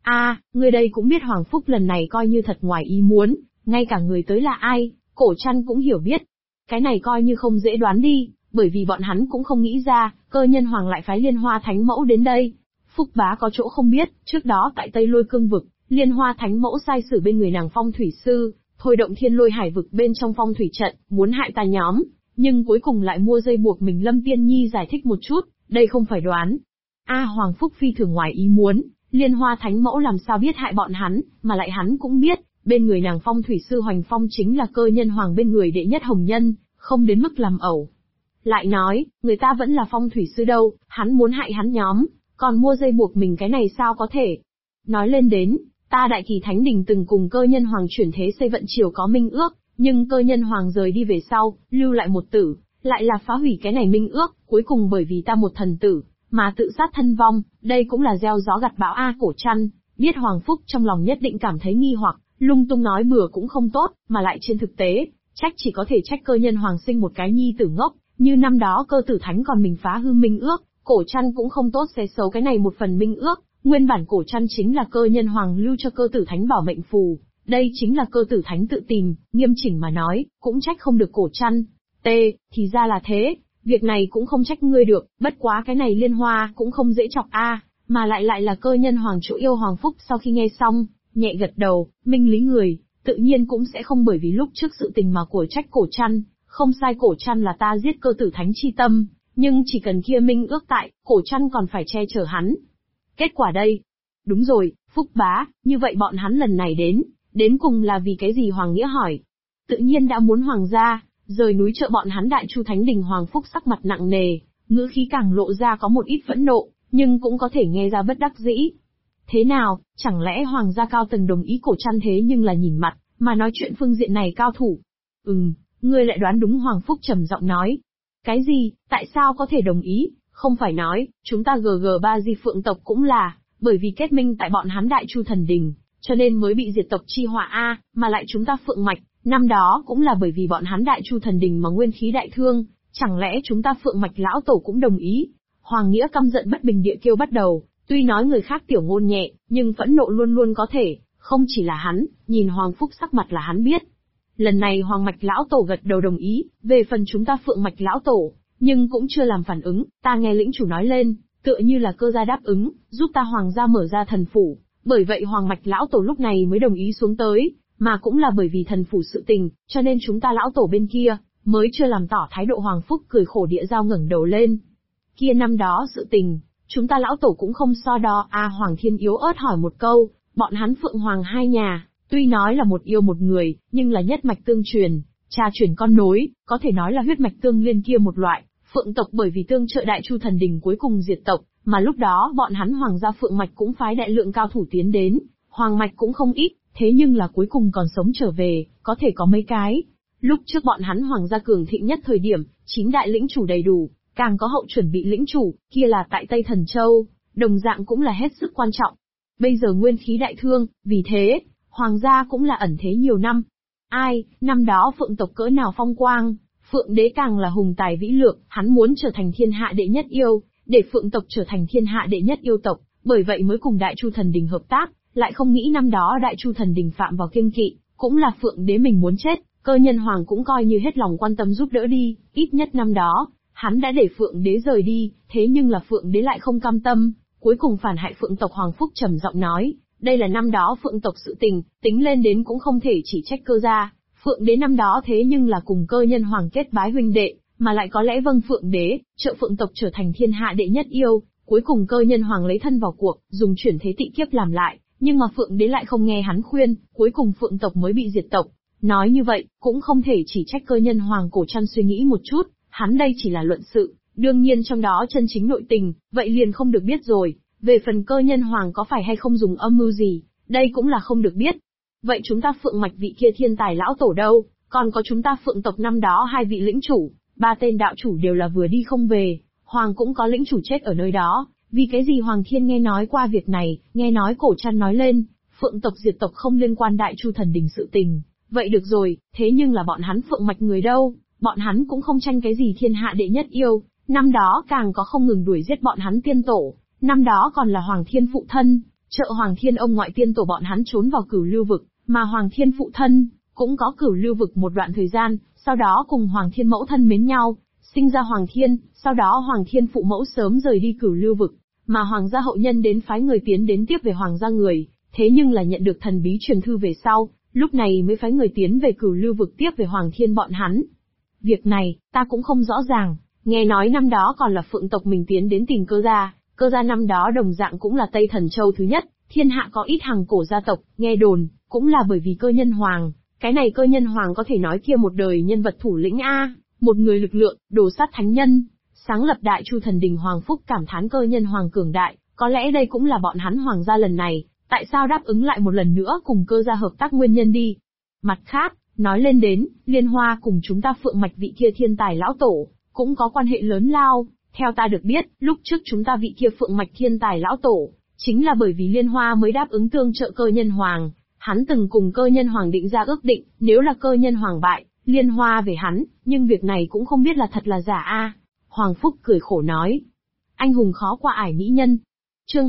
Ngươi đây cũng biết. Hoàng Phúc lần này coi như thật ngoài ý muốn, ngay cả người tới là ai, Cổ Trăn cũng hiểu biết. Cái này coi như không dễ đoán đi, bởi vì bọn hắn cũng không nghĩ ra, Cơ Nhân Hoàng lại phái Liên Hoa Thánh Mẫu đến đây. Phúc bá có chỗ không biết, trước đó tại Tây Lôi Cương vực, Liên Hoa Thánh Mẫu sai sử bên người nàng Phong Thủy Sư, thôi động Thiên Lôi Hải vực bên trong phong thủy trận, muốn hại ta nhóm, nhưng cuối cùng lại mua dây buộc mình. Lâm Tiên Nhi giải thích một chút, đây không phải đoán. Hoàng Phúc phi thường ngoài ý muốn, Liên Hoa Thánh Mẫu làm sao biết hại bọn hắn, mà lại hắn cũng biết, bên người nàng Phong Thủy Sư Hoành Phong chính là Cơ Nhân Hoàng bên người đệ nhất hồng nhân, không đến mức làm ẩu. Lại nói, người ta vẫn là Phong Thủy Sư đâu, hắn muốn hại hắn nhóm, còn mua dây buộc mình cái này sao có thể. Nói lên đến, ta Đại Kỳ Thánh Đình từng cùng Cơ Nhân Hoàng chuyển thế xây vận triều có minh ước, nhưng Cơ Nhân Hoàng rời đi về sau, lưu lại một tử, lại là phá hủy cái này minh ước, cuối cùng bởi vì ta một thần tử, mà tự sát thân vong, đây cũng là gieo gió gặt bão. Cổ Trăn, biết Hoàng Phúc trong lòng nhất định cảm thấy nghi hoặc, lung tung nói bừa cũng không tốt, mà lại trên thực tế, Trách chỉ có thể trách cơ nhân hoàng sinh một cái nhi tử ngốc, như năm đó cơ tử thánh còn mình phá hư minh ước, cổ trăn cũng không tốt xé xấu cái này một phần minh ước, nguyên bản cổ trăn chính là cơ nhân hoàng lưu cho cơ tử thánh bảo mệnh phù, đây chính là cơ tử thánh tự tìm, nghiêm chỉnh mà nói, cũng trách không được cổ trăn. Thì ra là thế, việc này cũng không trách ngươi được, bất quá cái này Liên Hoa cũng không dễ chọc mà lại là cơ nhân hoàng chỗ yêu Hoàng Phúc. Sau khi nghe xong, nhẹ gật đầu, minh lý người, tự nhiên cũng sẽ không bởi vì lúc trước sự tình mà của trách cổ trăn, không sai, cổ trăn là ta giết cơ tử thánh chi tâm, nhưng chỉ cần kia minh ước tại, cổ trăn còn phải che chở hắn. Kết quả đây? Đúng rồi, Phúc bá, như vậy bọn hắn lần này đến cùng là vì cái gì? Hoàng Nghĩa hỏi. Tự nhiên đã muốn hoàng gia rời núi trợ bọn hắn. Đại Chu Thánh Đình Hoàng Phúc sắc mặt nặng nề, ngữ khí càng lộ ra có một ít phẫn nộ, nhưng cũng có thể nghe ra bất đắc dĩ. Thế nào, chẳng lẽ hoàng gia cao tầng đồng ý cổ trăn? Thế nhưng là nhìn mặt, mà nói chuyện phương diện này cao thủ. Ngươi lại đoán đúng. Hoàng Phúc trầm giọng nói. Cái gì, tại sao có thể đồng ý? Không phải nói, chúng ta GG3 Di Phượng tộc cũng là, bởi vì kết minh tại bọn hắn Đại Chu Thần Đình, cho nên mới bị diệt tộc chi họa mà lại chúng ta Phượng Mạch, năm đó cũng là bởi vì bọn hắn Đại Chu Thần Đình mà nguyên khí đại thương, chẳng lẽ chúng ta Phượng Mạch lão tổ cũng đồng ý? Hoàng Nghĩa căm giận bất bình địa kêu bắt đầu, tuy nói người khác tiểu ngôn nhẹ, nhưng phẫn nộ luôn luôn có thể, không chỉ là hắn, nhìn Hoàng Phúc sắc mặt là hắn biết. Lần này Hoàng Mạch lão tổ gật đầu đồng ý, về phần chúng ta Phượng Mạch lão tổ, nhưng cũng chưa làm phản ứng. Ta nghe lĩnh chủ nói lên, tựa như là cơ gia đáp ứng, giúp ta hoàng gia mở ra thần phủ, bởi vậy Hoàng Mạch lão tổ lúc này mới đồng ý xuống tới, mà cũng là bởi vì thần phủ sự tình, cho nên chúng ta lão tổ bên kia mới chưa làm tỏ thái độ. Hoàng Phúc cười khổ địa giao ngẩng đầu lên. Kia năm đó sự tình, chúng ta lão tổ cũng không so đo. Hoàng Thiên yếu ớt hỏi một câu, bọn hắn Phượng Hoàng hai nhà, tuy nói là một yêu một người, nhưng là nhất mạch tương truyền, cha truyền con nối, có thể nói là huyết mạch tương liên kia một loại. Phượng tộc bởi vì tương trợ Đại Chu Thần Đình cuối cùng diệt tộc, mà lúc đó bọn hắn hoàng gia Phượng Mạch cũng phái đại lượng cao thủ tiến đến, Hoàng Mạch cũng không ít, thế nhưng là cuối cùng còn sống trở về, có thể có mấy cái. Lúc trước bọn hắn hoàng gia cường thịnh nhất thời điểm, 9 đại lĩnh chủ đầy đủ, càng có hậu chuẩn bị lĩnh chủ, kia là tại Tây Thần Châu, đồng dạng cũng là hết sức quan trọng. Bây giờ nguyên khí đại thương, vì thế, hoàng gia cũng là ẩn thế nhiều năm. Năm đó Phượng tộc cỡ nào phong quang, Phượng đế càng là hùng tài vĩ lược, hắn muốn trở thành thiên hạ đệ nhất yêu, để Phượng tộc trở thành thiên hạ đệ nhất yêu tộc, bởi vậy mới cùng Đại Chu Thần Đình hợp tác, lại không nghĩ năm đó Đại Chu Thần Đình phạm vào kiêng kỵ, cũng là Phượng đế mình muốn chết, cơ nhân hoàng cũng coi như hết lòng quan tâm giúp đỡ đi, ít nhất năm đó, hắn đã để Phượng đế rời đi, thế nhưng là Phượng đế lại không cam tâm, cuối cùng phản hại Phượng tộc. Hoàng Phúc trầm giọng nói, đây là năm đó Phượng tộc sự tình, tính lên đến cũng không thể chỉ trách cơ gia. Phượng đế năm đó thế nhưng là cùng cơ nhân hoàng kết bái huynh đệ, mà lại có lẽ vâng Phượng đế, trợ Phượng tộc trở thành thiên hạ đệ nhất yêu, cuối cùng cơ nhân hoàng lấy thân vào cuộc, dùng chuyển thế tị kiếp làm lại, nhưng mà Phượng đế lại không nghe hắn khuyên, cuối cùng Phượng tộc mới bị diệt tộc. Nói như vậy, cũng không thể chỉ trách cơ nhân hoàng. Cổ Trăn suy nghĩ một chút, hắn đây chỉ là luận sự, đương nhiên trong đó chân chính nội tình, vậy liền không được biết rồi, về phần cơ nhân hoàng có phải hay không dùng âm mưu gì, đây cũng là không được biết. Vậy chúng ta Phượng Mạch vị kia thiên tài lão tổ đâu, còn có chúng ta Phượng tộc năm đó 2 vị lĩnh chủ, 3 tên đạo chủ đều là vừa đi không về, Hoàng cũng có lĩnh chủ chết ở nơi đó, vì cái gì? Hoàng Thiên nghe nói qua việc này, nghe nói Cổ Trăn nói lên, Phượng tộc diệt tộc không liên quan Đại Chu Thần Đình sự tình, vậy được rồi, thế nhưng là bọn hắn Phượng Mạch người đâu, bọn hắn cũng không tranh cái gì thiên hạ đệ nhất yêu, năm đó càng có không ngừng đuổi giết bọn hắn tiên tổ, năm đó còn là Hoàng Thiên phụ thân, trợ Hoàng Thiên ông ngoại tiên tổ bọn hắn trốn vào Cửu Lưu vực, mà Hoàng Thiên phụ thân cũng có Cửu Lưu vực một đoạn thời gian, sau đó cùng Hoàng Thiên mẫu thân mến nhau, sinh ra Hoàng Thiên, sau đó Hoàng Thiên phụ mẫu sớm rời đi Cửu Lưu vực, mà Hoàng gia hậu nhân đến phái người tiến đến tiếp về Hoàng gia người, thế nhưng là nhận được thần bí truyền thư về sau, lúc này mới phái người tiến về Cửu Lưu vực tiếp về Hoàng Thiên bọn hắn. Việc này, ta cũng không rõ ràng, nghe nói năm đó còn là Phượng tộc mình tiến đến tìm cơ gia năm đó đồng dạng cũng là Tây Thần Châu thứ nhất, thiên hạ có ít hàng cổ gia tộc, nghe đồn, cũng là bởi vì cơ nhân hoàng, cái này cơ nhân hoàng có thể nói kia một đời nhân vật thủ lĩnh một người lực lượng, đồ sát thánh nhân, sáng lập Đại Chu Thần Đình. Hoàng Phúc cảm thán cơ nhân hoàng cường đại, có lẽ đây cũng là bọn hắn hoàng gia lần này, tại sao đáp ứng lại một lần nữa cùng cơ gia hợp tác nguyên nhân đi. Mặt khác, nói lên đến, Liên Hoa cùng chúng ta Phượng Mạch vị kia thiên tài lão tổ, cũng có quan hệ lớn lao, theo ta được biết, lúc trước chúng ta vị kia Phượng Mạch thiên tài lão tổ, chính là bởi vì Liên Hoa mới đáp ứng tương trợ cơ nhân hoàng, hắn từng cùng cơ nhân hoàng định ra ước định, nếu là cơ nhân hoàng bại, liên hoa về hắn, nhưng việc này cũng không biết là thật là giả a. Hoàng Phúc cười khổ nói. Anh hùng khó qua ải mỹ nhân. Chương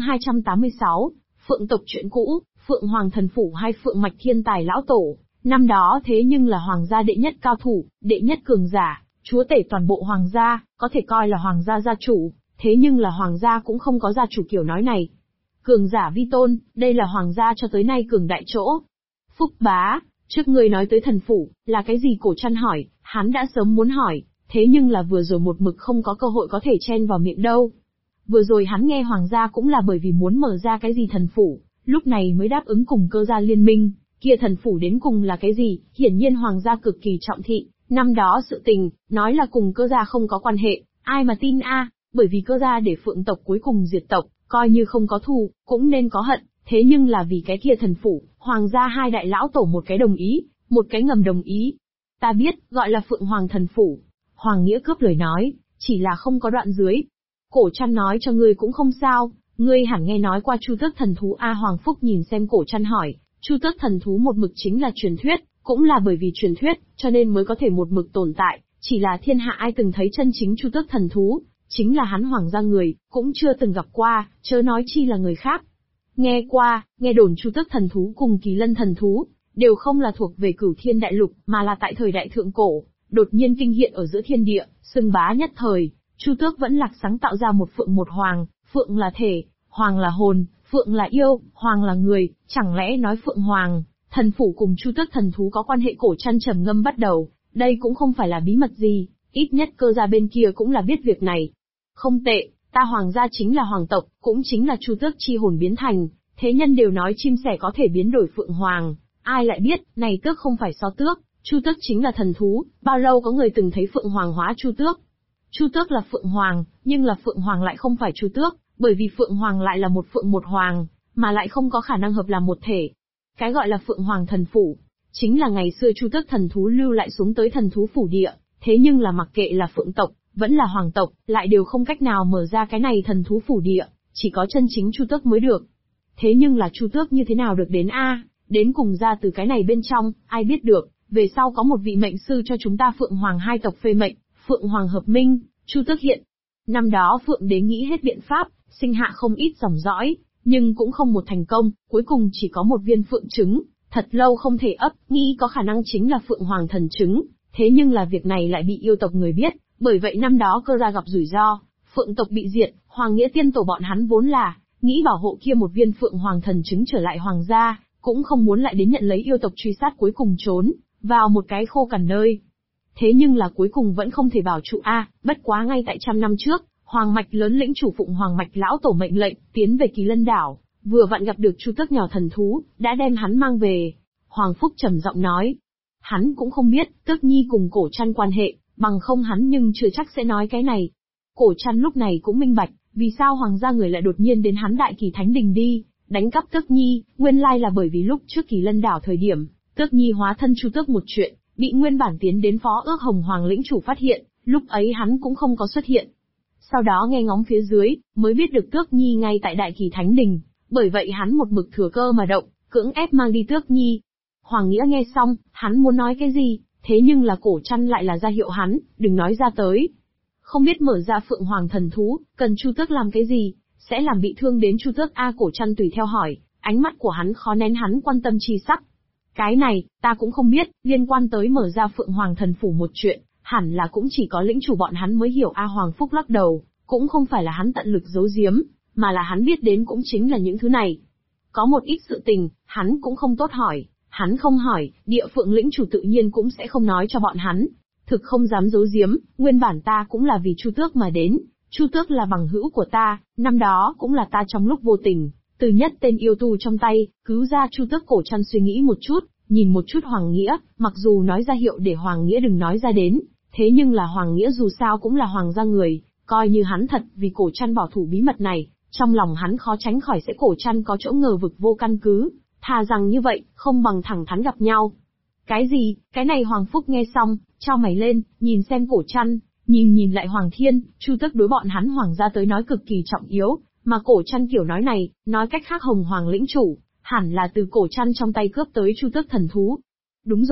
286, Phượng tộc chuyện cũ, Phượng Hoàng thần phủ hay Phượng Mạch thiên tài lão tổ, năm đó thế nhưng là hoàng gia đệ nhất cao thủ, đệ nhất cường giả, chúa tể toàn bộ hoàng gia, có thể coi là hoàng gia gia chủ, thế nhưng là hoàng gia cũng không có gia chủ kiểu nói này. Cường giả vi tôn, đây là hoàng gia cho tới nay cường đại chỗ. Phúc bá, trước ngươi nói tới thần phủ, là cái gì? Cổ Trăn hỏi, hắn đã sớm muốn hỏi, thế nhưng là vừa rồi một mực không có cơ hội có thể chen vào miệng đâu. Vừa rồi hắn nghe hoàng gia cũng là bởi vì muốn mở ra cái gì thần phủ, lúc này mới đáp ứng cùng Cơ gia liên minh, kia thần phủ đến cùng là cái gì? Hiển nhiên hoàng gia cực kỳ trọng thị, năm đó sự tình, nói là cùng Cơ gia không có quan hệ, ai mà tin a? Bởi vì Cơ gia để Phượng tộc cuối cùng diệt tộc, coi như không có thù, cũng nên có hận, thế nhưng là vì cái kia thần phủ, hoàng gia hai đại lão tổ một cái đồng ý, một cái ngầm đồng ý. Ta biết, gọi là Phượng Hoàng thần phủ. Hoàng Nghĩa cướp lời nói, chỉ là không có đoạn dưới. Cổ Trăn nói cho ngươi cũng không sao, ngươi hẳn nghe nói qua Chu Tước thần thú a. Hoàng Phúc nhìn xem Cổ Trăn hỏi, Chu Tước thần thú một mực chính là truyền thuyết, cũng là bởi vì truyền thuyết, cho nên mới có thể một mực tồn tại, chỉ là thiên hạ ai từng thấy chân chính Chu Tước thần thú, chính là hắn hoàng gia người, cũng chưa từng gặp qua, chớ nói chi là người khác. Nghe qua, nghe đồn Chu Tước thần thú cùng Kỳ Lân thần thú, đều không là thuộc về Cửu Thiên Đại Lục, mà là tại thời đại thượng cổ, đột nhiên kinh hiện ở giữa thiên địa, xưng bá nhất thời. Chu Tước vẫn lạc sáng tạo ra một phượng một hoàng, phượng là thể, hoàng là hồn, phượng là yêu, hoàng là người, chẳng lẽ nói phượng hoàng, thần phủ cùng Chu Tước thần thú có quan hệ? Cổ Trăn trầm ngâm bắt đầu, đây cũng không phải là bí mật gì, ít nhất Cơ gia bên kia cũng là biết việc này. Không tệ, ta hoàng gia chính là hoàng tộc, cũng chính là Chu Tước chi hồn biến thành, thế nhân đều nói chim sẻ có thể biến đổi phượng hoàng, ai lại biết, này tước không phải so tước, Chu Tước chính là thần thú, bao lâu có người từng thấy phượng hoàng hóa Chu Tước. Chu Tước là phượng hoàng, nhưng là phượng hoàng lại không phải Chu Tước, bởi vì phượng hoàng lại là một phượng một hoàng, mà lại không có khả năng hợp làm một thể. Cái gọi là Phượng Hoàng thần phủ, chính là ngày xưa Chu Tước thần thú lưu lại xuống tới thần thú phủ địa, thế nhưng là mặc kệ là phượng tộc, vẫn là hoàng tộc, lại đều không cách nào mở ra cái này thần thú phủ địa, chỉ có chân chính Chu Tước mới được. Thế nhưng là Chu Tước như thế nào được đến a? Đến cùng ra từ cái này bên trong, ai biết được, về sau có một vị mệnh sư cho chúng ta Phượng Hoàng hai tộc phê mệnh, Phượng Hoàng hợp minh, Chu Tước hiện. Năm đó Phượng đế nghĩ hết biện pháp, sinh hạ không ít dòng dõi, nhưng cũng không một thành công, cuối cùng chỉ có một viên phượng trứng, thật lâu không thể ấp, nghĩ có khả năng chính là Phượng Hoàng thần trứng, thế nhưng là việc này lại bị yêu tộc người biết, bởi vậy năm đó Cơ gia gặp rủi ro, Phượng tộc bị diệt, Hoàng Nghĩa tiên tổ bọn hắn vốn là nghĩ bảo hộ kia một viên Phượng Hoàng thần trứng trở lại hoàng gia, cũng không muốn lại đến nhận lấy yêu tộc truy sát, cuối cùng trốn vào một cái khô cằn nơi. Thế nhưng là cuối cùng vẫn không thể bảo trụ a, bất quá ngay tại 100 năm trước, Hoàng Mạch lớn lĩnh chủ Phụng Hoàng Mạch lão tổ mệnh lệnh, tiến về Kỳ Lân đảo, vừa vặn gặp được Chu Tước nhỏ thần thú, đã đem hắn mang về. Hoàng Phúc trầm giọng nói, hắn cũng không biết, Tước Nhi cùng Cổ Trăn quan hệ, bằng không hắn nhưng chưa chắc sẽ nói cái này. Cổ Trăn lúc này cũng minh bạch, vì sao hoàng gia người lại đột nhiên đến hắn Đại Kỳ Thánh Đình đi, đánh cắp Tước Nhi, nguyên lai là bởi vì lúc trước Kỳ Lân đảo thời điểm, Tước Nhi hóa thân Chu Tước một chuyện, bị nguyên bản tiến đến Phó Ước Hồng Hoàng lĩnh chủ phát hiện, lúc ấy hắn cũng không có xuất hiện. Sau đó nghe ngóng phía dưới, mới biết được Tước Nhi ngay tại Đại Kỳ Thánh Đình, bởi vậy hắn một mực thừa cơ mà động, cưỡng ép mang đi Tước Nhi. Hoàng Nghĩa nghe xong, hắn muốn nói cái gì, thế nhưng là Cổ Trăn lại là ra hiệu hắn, đừng nói ra tới. Không biết mở ra Phượng Hoàng thần thú, cần Chu Tước làm cái gì, sẽ làm bị thương đến Chu Tước a? Cổ Trăn tùy theo hỏi, ánh mắt của hắn khó nén hắn quan tâm chi sắc. Cái này, ta cũng không biết, liên quan tới mở ra Phượng Hoàng thần phủ một chuyện, hẳn là cũng chỉ có lĩnh chủ bọn hắn mới hiểu a. Hoàng Phúc lắc đầu, cũng không phải là hắn tận lực giấu giếm, mà là hắn biết đến cũng chính là những thứ này. Có một ít sự tình, hắn cũng không tốt hỏi, hắn không hỏi, địa Phượng lĩnh chủ tự nhiên cũng sẽ không nói cho bọn hắn. Thực không dám giấu giếm, nguyên bản ta cũng là vì Chu Tước mà đến, Chu Tước là bằng hữu của ta, năm đó cũng là ta trong lúc vô tình, từ nhất tên yêu tu trong tay, cứu ra Chu Tước. Cổ Trăn suy nghĩ một chút, nhìn một chút Hoàng Nghĩa, mặc dù nói ra hiệu để Hoàng Nghĩa đừng nói ra đến, thế nhưng là Hoàng Nghĩa dù sao cũng là hoàng gia người, coi như hắn thật vì Cổ Trăn bảo thủ bí mật này, trong lòng hắn khó tránh khỏi sẽ Cổ Trăn có chỗ ngờ vực vô căn cứ, thà rằng như vậy, không bằng thẳng thắn gặp nhau. Cái gì? Cái này Hoàng Phúc nghe xong, chau mày lên, nhìn xem Cổ Trăn, nhìn lại Hoàng Thiên, Chu Tước đối bọn hắn hoàng gia tới nói cực kỳ trọng yếu, mà Cổ Trăn kiểu nói này, nói cách khác Hồng Hoàng lĩnh chủ, hẳn là từ Cổ Trăn trong tay cướp tới Chu Tước thần thú. Đúng rồi,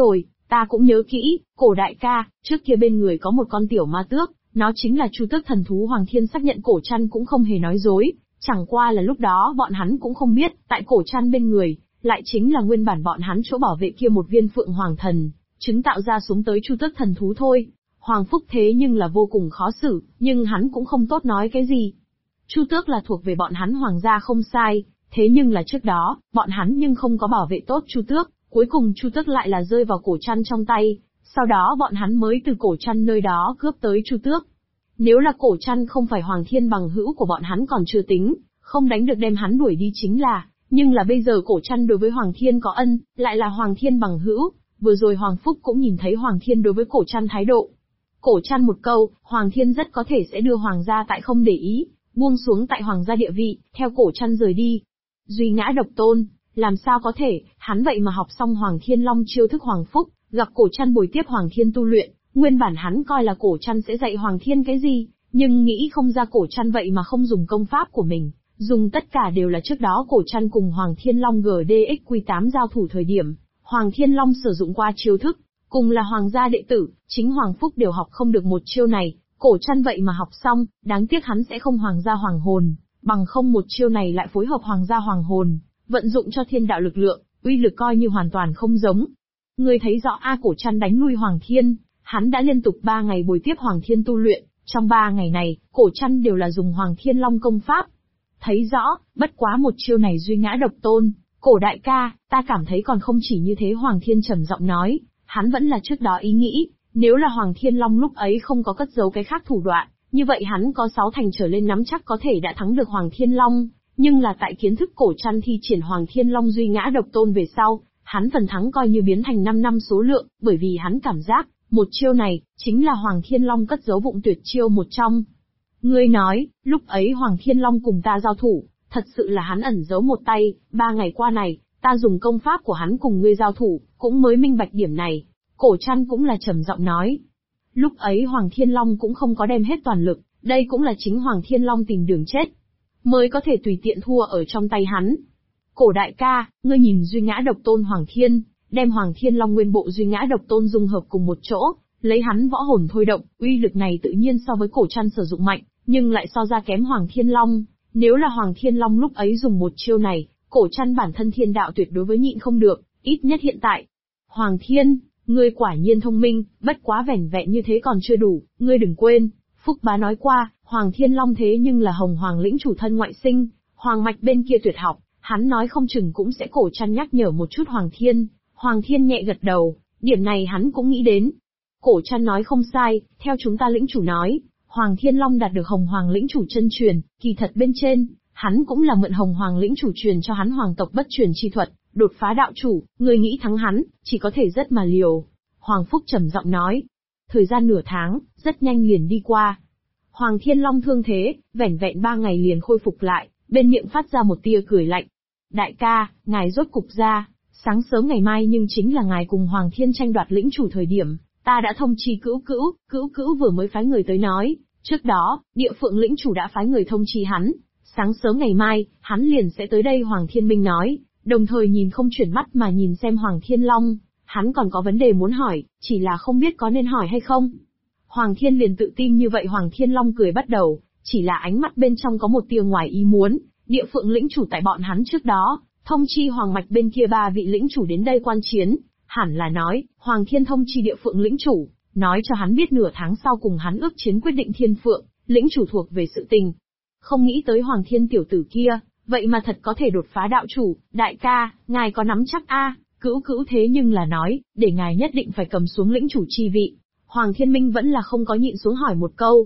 Ta cũng nhớ kỹ, Cổ đại ca, trước kia bên người có một con tiểu ma tước, nó chính là Chu Tước thần thú Hoàng Thiên xác nhận Cổ Trăn cũng không hề nói dối, chẳng qua là lúc đó bọn hắn cũng không biết, tại Cổ Trăn bên người, lại chính là nguyên bản bọn hắn chỗ bảo vệ kia một viên Phượng Hoàng thần, chứng tạo ra xuống tới Chu Tước thần thú thôi. Hoàng Phúc thế nhưng là vô cùng khó xử, nhưng hắn cũng không tốt nói cái gì. Chu Tước là thuộc về bọn hắn Hoàng gia không sai, thế nhưng là trước đó, bọn hắn nhưng không có bảo vệ tốt Chu Tước, cuối cùng Chu Tước lại là rơi vào Cổ Trăn trong tay, sau đó bọn hắn mới từ Cổ Trăn nơi đó cướp tới Chu Tước. Nếu là Cổ Trăn không phải Hoàng Thiên bằng hữu của bọn hắn còn chưa tính, không đánh được đem hắn đuổi đi chính là, nhưng là bây giờ Cổ Trăn đối với Hoàng Thiên có ân, lại là Hoàng Thiên bằng hữu, vừa rồi Hoàng Phúc cũng nhìn thấy Hoàng Thiên đối với Cổ Trăn thái độ. Cổ Trăn một câu, Hoàng Thiên rất có thể sẽ đưa Hoàng gia tại không để ý, buông xuống tại Hoàng gia địa vị, theo Cổ Trăn rời đi. Duy ngã độc tôn, làm sao có thể, hắn vậy mà học xong Hoàng Thiên Long chiêu thức Hoàng Phúc, gặp Cổ Trăn bồi tiếp Hoàng Thiên tu luyện, nguyên bản hắn coi là Cổ Trăn sẽ dạy Hoàng Thiên cái gì, nhưng nghĩ không ra Cổ Trăn vậy mà không dùng công pháp của mình, dùng tất cả đều là trước đó Cổ Trăn cùng Hoàng Thiên Long GDXQ8 giao thủ thời điểm, Hoàng Thiên Long sử dụng qua chiêu thức, cùng là Hoàng gia đệ tử, chính Hoàng Phúc đều học không được một chiêu này, Cổ Trăn vậy mà học xong, đáng tiếc hắn sẽ không Hoàng gia Hoàng hồn, bằng không một chiêu này lại phối hợp Hoàng gia Hoàng hồn, vận dụng cho thiên đạo lực lượng, uy lực coi như hoàn toàn không giống. Ngươi thấy rõ Cổ Trăn đánh lui Hoàng Thiên, hắn đã liên tục 3 ngày bồi tiếp Hoàng Thiên tu luyện, trong 3 ngày này, Cổ Trăn đều là dùng Hoàng Thiên Long công pháp. Thấy rõ, bất quá một chiêu này duy ngã độc tôn, Cổ đại ca, ta cảm thấy còn không chỉ như thế. Hoàng Thiên trầm giọng nói, hắn vẫn là trước đó ý nghĩ, nếu là Hoàng Thiên Long lúc ấy không có cất giấu cái khác thủ đoạn, như vậy hắn có 6 thành trở lên nắm chắc có thể đã thắng được Hoàng Thiên Long, nhưng là tại kiến thức Cổ Trăn thi triển Hoàng Thiên Long duy ngã độc tôn về sau, hắn phần thắng coi như biến thành 5 năm số lượng, bởi vì hắn cảm giác, một chiêu này, chính là Hoàng Thiên Long cất giấu vụng tuyệt chiêu một trong. Ngươi nói, lúc ấy Hoàng Thiên Long cùng ta giao thủ, thật sự là hắn ẩn giấu một tay, 3 ngày qua này, ta dùng công pháp của hắn cùng ngươi giao thủ, cũng mới minh bạch điểm này. Cổ Trăn cũng là trầm giọng nói. Lúc ấy Hoàng Thiên Long cũng không có đem hết toàn lực, đây cũng là chính Hoàng Thiên Long tìm đường chết, mới có thể tùy tiện thua ở trong tay hắn. Cổ đại ca, ngươi nhìn duy ngã độc tôn Hoàng Thiên, đem Hoàng Thiên Long nguyên bộ duy ngã độc tôn dung hợp cùng một chỗ, lấy hắn võ hồn thôi động, uy lực này tự nhiên so với Cổ Trăn sử dụng mạnh, nhưng lại so ra kém Hoàng Thiên Long. Nếu là Hoàng Thiên Long lúc ấy dùng một chiêu này, Cổ Trăn bản thân thiên đạo tuyệt đối với nhịn không được, ít nhất hiện tại. Hoàng Thiên, ngươi quả nhiên thông minh, bất quá vẻn vẹn như thế còn chưa đủ, ngươi đừng quên, Phúc Bá nói qua, Hoàng Thiên Long thế nhưng là Hồng Hoàng lĩnh chủ thân ngoại sinh, Hoàng mạch bên kia tuyệt học, hắn nói không chừng cũng sẽ. Cổ Trăn nhắc nhở một chút Hoàng Thiên. Hoàng Thiên nhẹ gật đầu, điểm này hắn cũng nghĩ đến. Cổ Trăn nói không sai, theo chúng ta lĩnh chủ nói, Hoàng Thiên Long đạt được Hồng Hoàng lĩnh chủ chân truyền, kỳ thật bên trên, hắn cũng là mượn Hồng Hoàng lĩnh chủ truyền cho hắn hoàng tộc bất truyền chi thuật, đột phá đạo chủ, người nghĩ thắng hắn, chỉ có thể rất mà liều. Hoàng Phúc trầm giọng nói. Thời gian nửa tháng, rất nhanh liền đi qua. Hoàng Thiên Long thương thế, vẻn vẹn 3 ngày liền khôi phục lại, bên miệng phát ra một tia cười lạnh. Đại ca, ngài rốt cục ra, sáng sớm ngày mai nhưng chính là ngài cùng Hoàng Thiên tranh đoạt lĩnh chủ thời điểm, ta đã thông chi Cữu Cữu vừa mới phái người tới nói, trước đó, Địa Phượng lĩnh chủ đã phái người thông chi hắn, sáng sớm ngày mai, hắn liền sẽ tới đây. Hoàng Thiên Minh nói, đồng thời nhìn không chuyển mắt mà nhìn xem Hoàng Thiên Long, hắn còn có vấn đề muốn hỏi, chỉ là không biết có nên hỏi hay không. Hoàng Thiên liền tự tin như vậy. Hoàng Thiên Long cười bắt đầu, chỉ là ánh mắt bên trong có một tia ngoài ý muốn, Địa Phượng lĩnh chủ tại bọn hắn trước đó, thông chi Hoàng mạch bên kia 3 vị lĩnh chủ đến đây quan chiến, hẳn là nói, Hoàng Thiên thông chi Địa Phượng lĩnh chủ, nói cho hắn biết nửa tháng sau cùng hắn ước chiến quyết định Thiên Phượng, lĩnh chủ thuộc về sự tình. Không nghĩ tới Hoàng Thiên tiểu tử kia, vậy mà thật có thể đột phá đạo chủ. Đại ca, ngài có nắm chắc a? Cữu Cữu thế nhưng là nói, để ngài nhất định phải cầm xuống lĩnh chủ chi vị. Hoàng Thiên Minh vẫn là không có nhịn xuống hỏi một câu.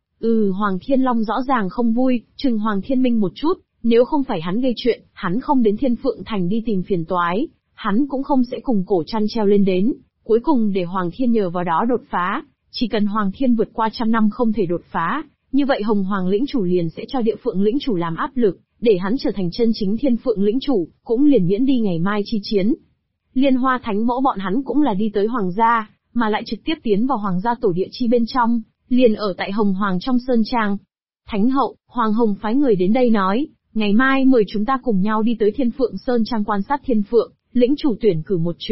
Hoàng Thiên Long rõ ràng không vui, chừng Hoàng Thiên Minh một chút, nếu không phải hắn gây chuyện, hắn không đến Thiên Phượng Thành đi tìm phiền toái, hắn cũng không sẽ cùng Cổ Trăn treo lên đến, cuối cùng để Hoàng Thiên nhờ vào đó đột phá. Chỉ cần Hoàng Thiên vượt qua 100 năm không thể đột phá, như vậy Hồng Hoàng lĩnh chủ liền sẽ cho Địa Phượng lĩnh chủ làm áp lực, để hắn trở thành chân chính Thiên Phượng lĩnh chủ, cũng liền miễn đi ngày mai chi chiến. Liên Hoa Thánh Mẫu bọn hắn cũng là đi tới Hoàng gia, mà lại trực tiếp tiến vào Hoàng gia tổ địa chi bên trong, liền ở tại Hồng Hoàng trong sơn trang. Thánh hậu, Hoàng Hồng phái người đến đây nói, ngày mai mời chúng ta cùng nhau đi tới Thiên Phượng Sơn trang quan sát Thiên Phượng lĩnh chủ tuyển cử một chuyện,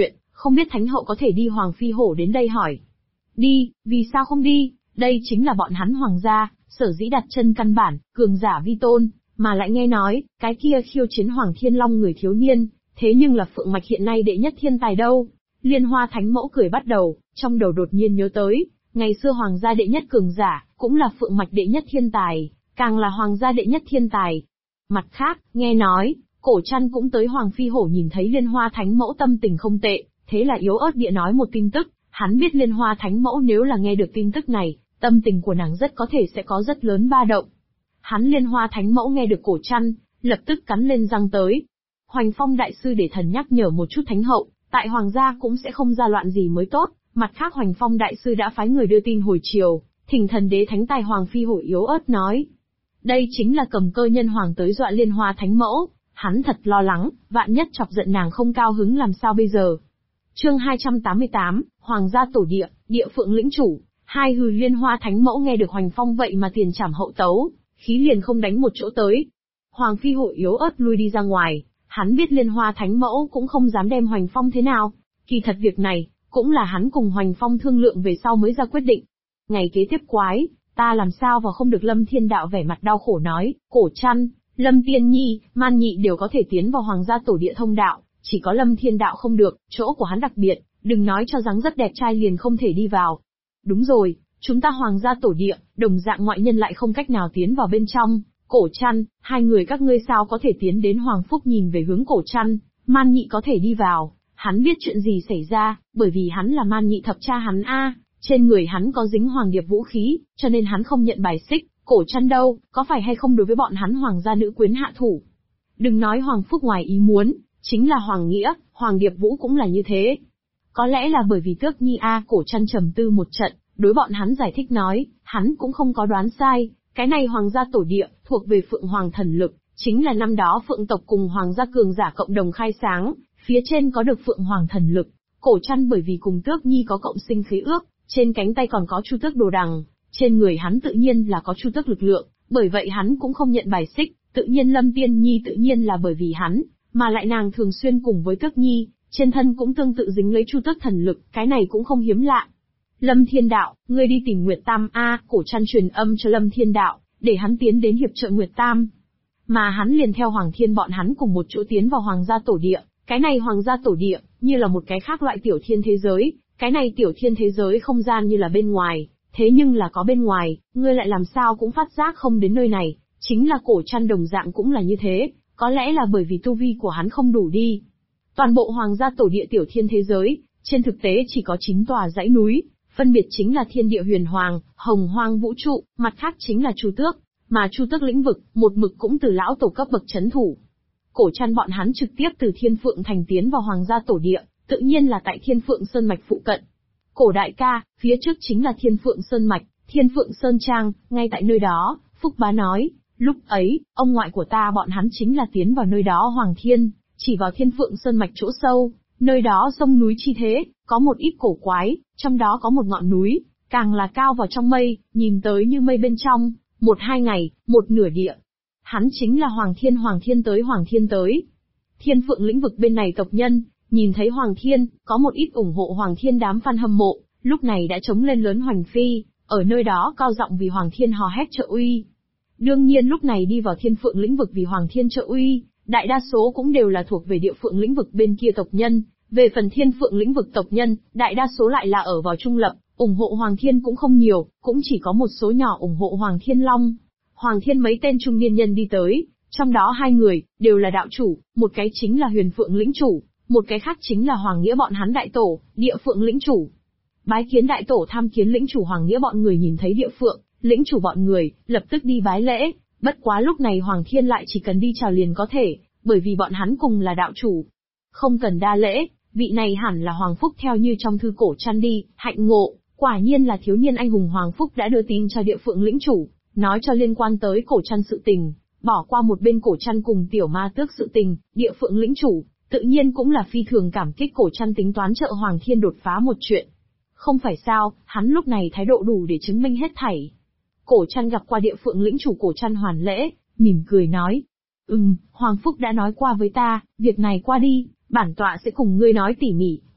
Không biết Thánh hậu có thể đi. Hoàng Phi Hổ đến đây hỏi. Đi, vì sao không đi, đây chính là bọn hắn hoàng gia, sở dĩ đặt chân căn bản, cường giả vi tôn, mà lại nghe nói, cái kia khiêu chiến Hoàng Thiên Long người thiếu niên, thế nhưng là Phượng Mạch hiện nay đệ nhất thiên tài đâu. Liên Hoa Thánh Mẫu cười bắt đầu, trong đầu đột nhiên nhớ tới, ngày xưa hoàng gia đệ nhất cường giả, cũng là Phượng Mạch đệ nhất thiên tài, càng là hoàng gia đệ nhất thiên tài. Mặt khác, nghe nói, Cổ Trăn cũng tới. Hoàng Phi Hổ nhìn thấy Liên Hoa Thánh Mẫu tâm tình không tệ, thế là yếu ớt địa nói một tin tức, hắn biết Liên Hoa Thánh Mẫu nếu là nghe được tin tức này, tâm tình của nàng rất có thể sẽ có rất lớn ba động. Hắn Liên Hoa Thánh Mẫu nghe được Cổ Trăn, lập tức cắn lên răng tới. Hoành Phong đại sư để thần nhắc nhở một chút Thánh hậu, tại hoàng gia cũng sẽ không ra loạn gì mới tốt. Mặt khác Hoành Phong đại sư đã phái người đưa tin hồi chiều, thỉnh thần đế thánh tài. Hoàng Phi Hổ yếu ớt nói. Đây chính là cầm cơ nhân hoàng tới dọa Liên Hoa Thánh Mẫu, hắn thật lo lắng, vạn nhất chọc giận nàng không cao hứng làm sao bây giờ. Chương 288, Hoàng gia tổ địa, địa phượng lĩnh chủ. Hai hừ. Liên Hoa Thánh Mẫu nghe được Hoành Phong vậy mà tiền trảm hậu tấu, khí liền không đánh một chỗ tới. Hoàng Phi Hổ yếu ớt lui đi ra ngoài, hắn biết Liên Hoa Thánh Mẫu cũng không dám đem Hoành Phong thế nào. Kỳ thật việc này, cũng là hắn cùng Hoành Phong thương lượng về sau mới ra quyết định. Ngày kế tiếp quái, ta làm sao vào không được. Lâm Thiên Đạo vẻ mặt đau khổ nói, Cổ Trăn, Lâm Tiên Nhi, Man Nhị đều có thể tiến vào hoàng gia tổ địa thông đạo, chỉ có Lâm Thiên Đạo không được, chỗ của hắn đặc biệt, đừng nói cho dáng rất đẹp trai liền không thể đi vào. Đúng rồi, chúng ta hoàng gia tổ địa, đồng dạng ngoại nhân lại không cách nào tiến vào bên trong. Cổ Trăn, hai người các ngươi sao có thể tiến đến? Hoàng Phúc nhìn về hướng Cổ Trăn, Man Nhị có thể đi vào, hắn biết chuyện gì xảy ra, bởi vì hắn là Man Nhị thập cha hắn a, trên người hắn có dính hoàng điệp vũ khí, cho nên hắn không nhận bài xích. Cổ Trăn đâu, có phải hay không đối với bọn hắn hoàng gia nữ quyến hạ thủ? Đừng nói Hoàng Phúc ngoài ý muốn, chính là Hoàng Nghĩa, Hoàng Điệp Vũ cũng là như thế. Có lẽ là bởi vì Tước Nhi a. Cổ Trăn trầm tư một trận, đối bọn hắn giải thích nói, hắn cũng không có đoán sai, cái này hoàng gia tổ địa, thuộc về Phượng Hoàng thần lực, chính là năm đó Phượng tộc cùng hoàng gia cường giả cộng đồng khai sáng, phía trên có được Phượng Hoàng thần lực. Cổ Trăn bởi vì cùng Tước Nhi có cộng sinh khế ước, trên cánh tay còn có Chu Tước đồ đằng, trên người hắn tự nhiên là có Chu Tước lực lượng, bởi vậy hắn cũng không nhận bài xích. Tự nhiên Lâm Tiên Nhi tự nhiên là bởi vì hắn, mà lại nàng thường xuyên cùng với Tước Nhi, trên thân cũng tương tự dính lấy Chu Tước thần lực, cái này cũng không hiếm lạ. Lâm Thiên Đạo, ngươi đi tìm Nguyệt Tam a. Cổ Trăn truyền âm cho Lâm Thiên Đạo, để hắn tiến đến hiệp trợ Nguyệt Tam. Mà hắn liền theo Hoàng Thiên bọn hắn cùng một chỗ tiến vào hoàng gia tổ địa. Cái này hoàng gia tổ địa, như là một cái khác loại tiểu thiên thế giới, cái này tiểu thiên thế giới không gian như là bên ngoài, thế nhưng là có bên ngoài, ngươi lại làm sao cũng phát giác không đến nơi này. Chính là Cổ Trăn đồng dạng cũng là như thế, có lẽ là bởi vì tu vi của hắn không đủ đi. Toàn bộ hoàng gia tổ địa tiểu thiên thế giới, trên thực tế chỉ có 9 tòa dãy núi, phân biệt chính là Thiên Địa Huyền Hoàng, Hồng Hoang Vũ Trụ, mặt khác chính là Chu Tước, mà Chu Tước lĩnh vực, một mực cũng từ lão tổ cấp bậc chấn thủ. Cổ Trăn bọn hắn trực tiếp từ Thiên Phượng thành tiến vào hoàng gia tổ địa, tự nhiên là tại Thiên Phượng Sơn mạch phụ cận. Cổ đại ca, phía trước chính là Thiên Phượng Sơn mạch, Thiên Phượng Sơn Trang, ngay tại nơi đó. Phúc Bá nói, lúc ấy, ông ngoại của ta bọn hắn chính là tiến vào nơi đó. Hoàng Thiên, chỉ vào Thiên Phượng Sơn mạch chỗ sâu, nơi đó sông núi chi thế, có một ít cổ quái, trong đó có một ngọn núi, càng là cao vào trong mây, nhìn tới như mây bên trong, 1-2 ngày, một nửa địa. Hắn chính là Hoàng Thiên tới. Thiên Phượng lĩnh vực bên này tộc nhân, nhìn thấy Hoàng Thiên, có một ít ủng hộ Hoàng Thiên đám fan hâm mộ, lúc này đã trống lên lớn hoành phi, ở nơi đó cao giọng vì Hoàng Thiên hò hét trợ uy. Đương nhiên lúc này đi vào Thiên Phượng lĩnh vực vì Hoàng Thiên trợ uy, đại đa số cũng đều là thuộc về Địa Phượng lĩnh vực bên kia tộc nhân, về phần Thiên Phượng lĩnh vực tộc nhân, đại đa số lại là ở vào trung lập, ủng hộ Hoàng Thiên cũng không nhiều, cũng chỉ có một số nhỏ ủng hộ Hoàng Thiên Long. Hoàng Thiên mấy tên trung niên nhân đi tới, trong đó 2 người, đều là đạo chủ, một cái chính là Huyền Phượng lĩnh chủ, một cái khác chính là Hoàng Nghĩa bọn hắn đại tổ, Địa Phượng lĩnh chủ. Bái kiến đại tổ, tham kiến lĩnh chủ. Hoàng Nghĩa bọn người nhìn thấy Địa Phượng lĩnh chủ bọn người, lập tức đi bái lễ, bất quá lúc này Hoàng Thiên lại chỉ cần đi chào liền có thể, bởi vì bọn hắn cùng là đạo chủ. Không cần đa lễ, vị này hẳn là Hoàng Phúc theo như trong thư Cổ Trăn đi, hạnh ngộ, quả nhiên là thiếu niên anh hùng. Hoàng Phúc đã đưa tin cho Địa Phượng lĩnh chủ, nói cho liên quan tới Cổ Trăn sự tình, bỏ qua một bên Cổ Trăn cùng Tiểu Ma Tước sự tình. Địa Phượng lĩnh chủ, tự nhiên cũng là phi thường cảm kích Cổ Trăn tính toán trợ Hoàng Thiên đột phá một chuyện. Không phải sao, hắn lúc này thái độ đủ để chứng minh hết thảy. Cổ Trăn gặp qua Địa Phượng lĩnh chủ, Cổ Trăn hoàn lễ, mỉm cười nói. Hoàng Phúc đã nói qua với ta, việc này qua đi, bản tọa sẽ cùng ngươi nói tỉ mỉ.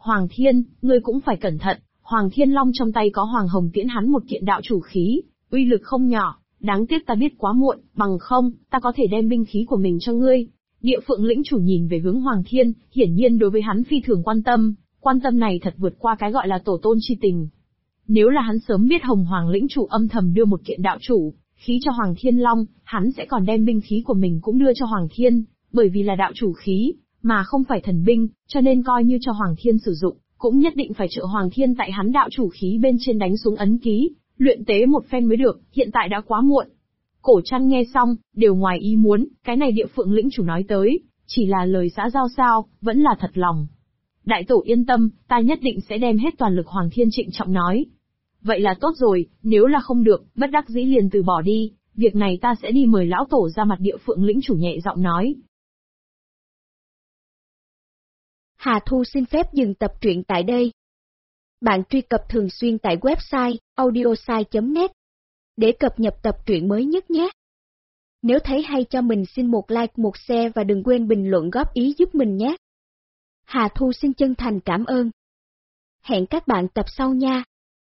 Hoàng Thiên, ngươi cũng phải cẩn thận, Hoàng Thiên Long trong tay có Hoàng Hồng tiễn hắn một kiện đạo chủ khí, uy lực không nhỏ, đáng tiếc ta biết quá muộn, bằng không, ta có thể đem binh khí của mình cho ngươi. Địa Phượng lĩnh chủ nhìn về hướng Hoàng Thiên, hiển nhiên đối với hắn phi thường quan tâm này thật vượt qua cái gọi là tổ tôn chi tình. Nếu là hắn sớm biết Hồng Hoàng lĩnh chủ âm thầm đưa một kiện đạo chủ khí cho Hoàng Thiên Long, hắn sẽ còn đem binh khí của mình cũng đưa cho Hoàng Thiên, bởi vì là đạo chủ khí, mà không phải thần binh, cho nên coi như cho Hoàng Thiên sử dụng, cũng nhất định phải trợ Hoàng Thiên tại hắn đạo chủ khí bên trên đánh xuống ấn ký, luyện tế một phen mới được, hiện tại đã quá muộn. Cổ Trăn nghe xong, đều ngoài ý muốn, cái này Địa Phượng lĩnh chủ nói tới, chỉ là lời xã giao sao, vẫn là thật lòng. Đại tổ yên tâm, ta nhất định sẽ đem hết toàn lực. Hoàng Thiên trịnh trọng nói. Vậy là tốt rồi, nếu là không được, bất đắc dĩ liền từ bỏ đi, việc này ta sẽ đi mời lão tổ ra mặt. Địa Phượng lĩnh chủ nhẹ giọng nói. Hà Thu xin phép dừng tập truyện tại đây. Bạn truy cập thường xuyên tại website audiosai.net để cập nhật tập truyện mới nhất nhé. Nếu thấy hay cho mình xin một like, một share và đừng quên bình luận góp ý giúp mình nhé. Hà Thu xin chân thành cảm ơn. Hẹn các bạn tập sau nha.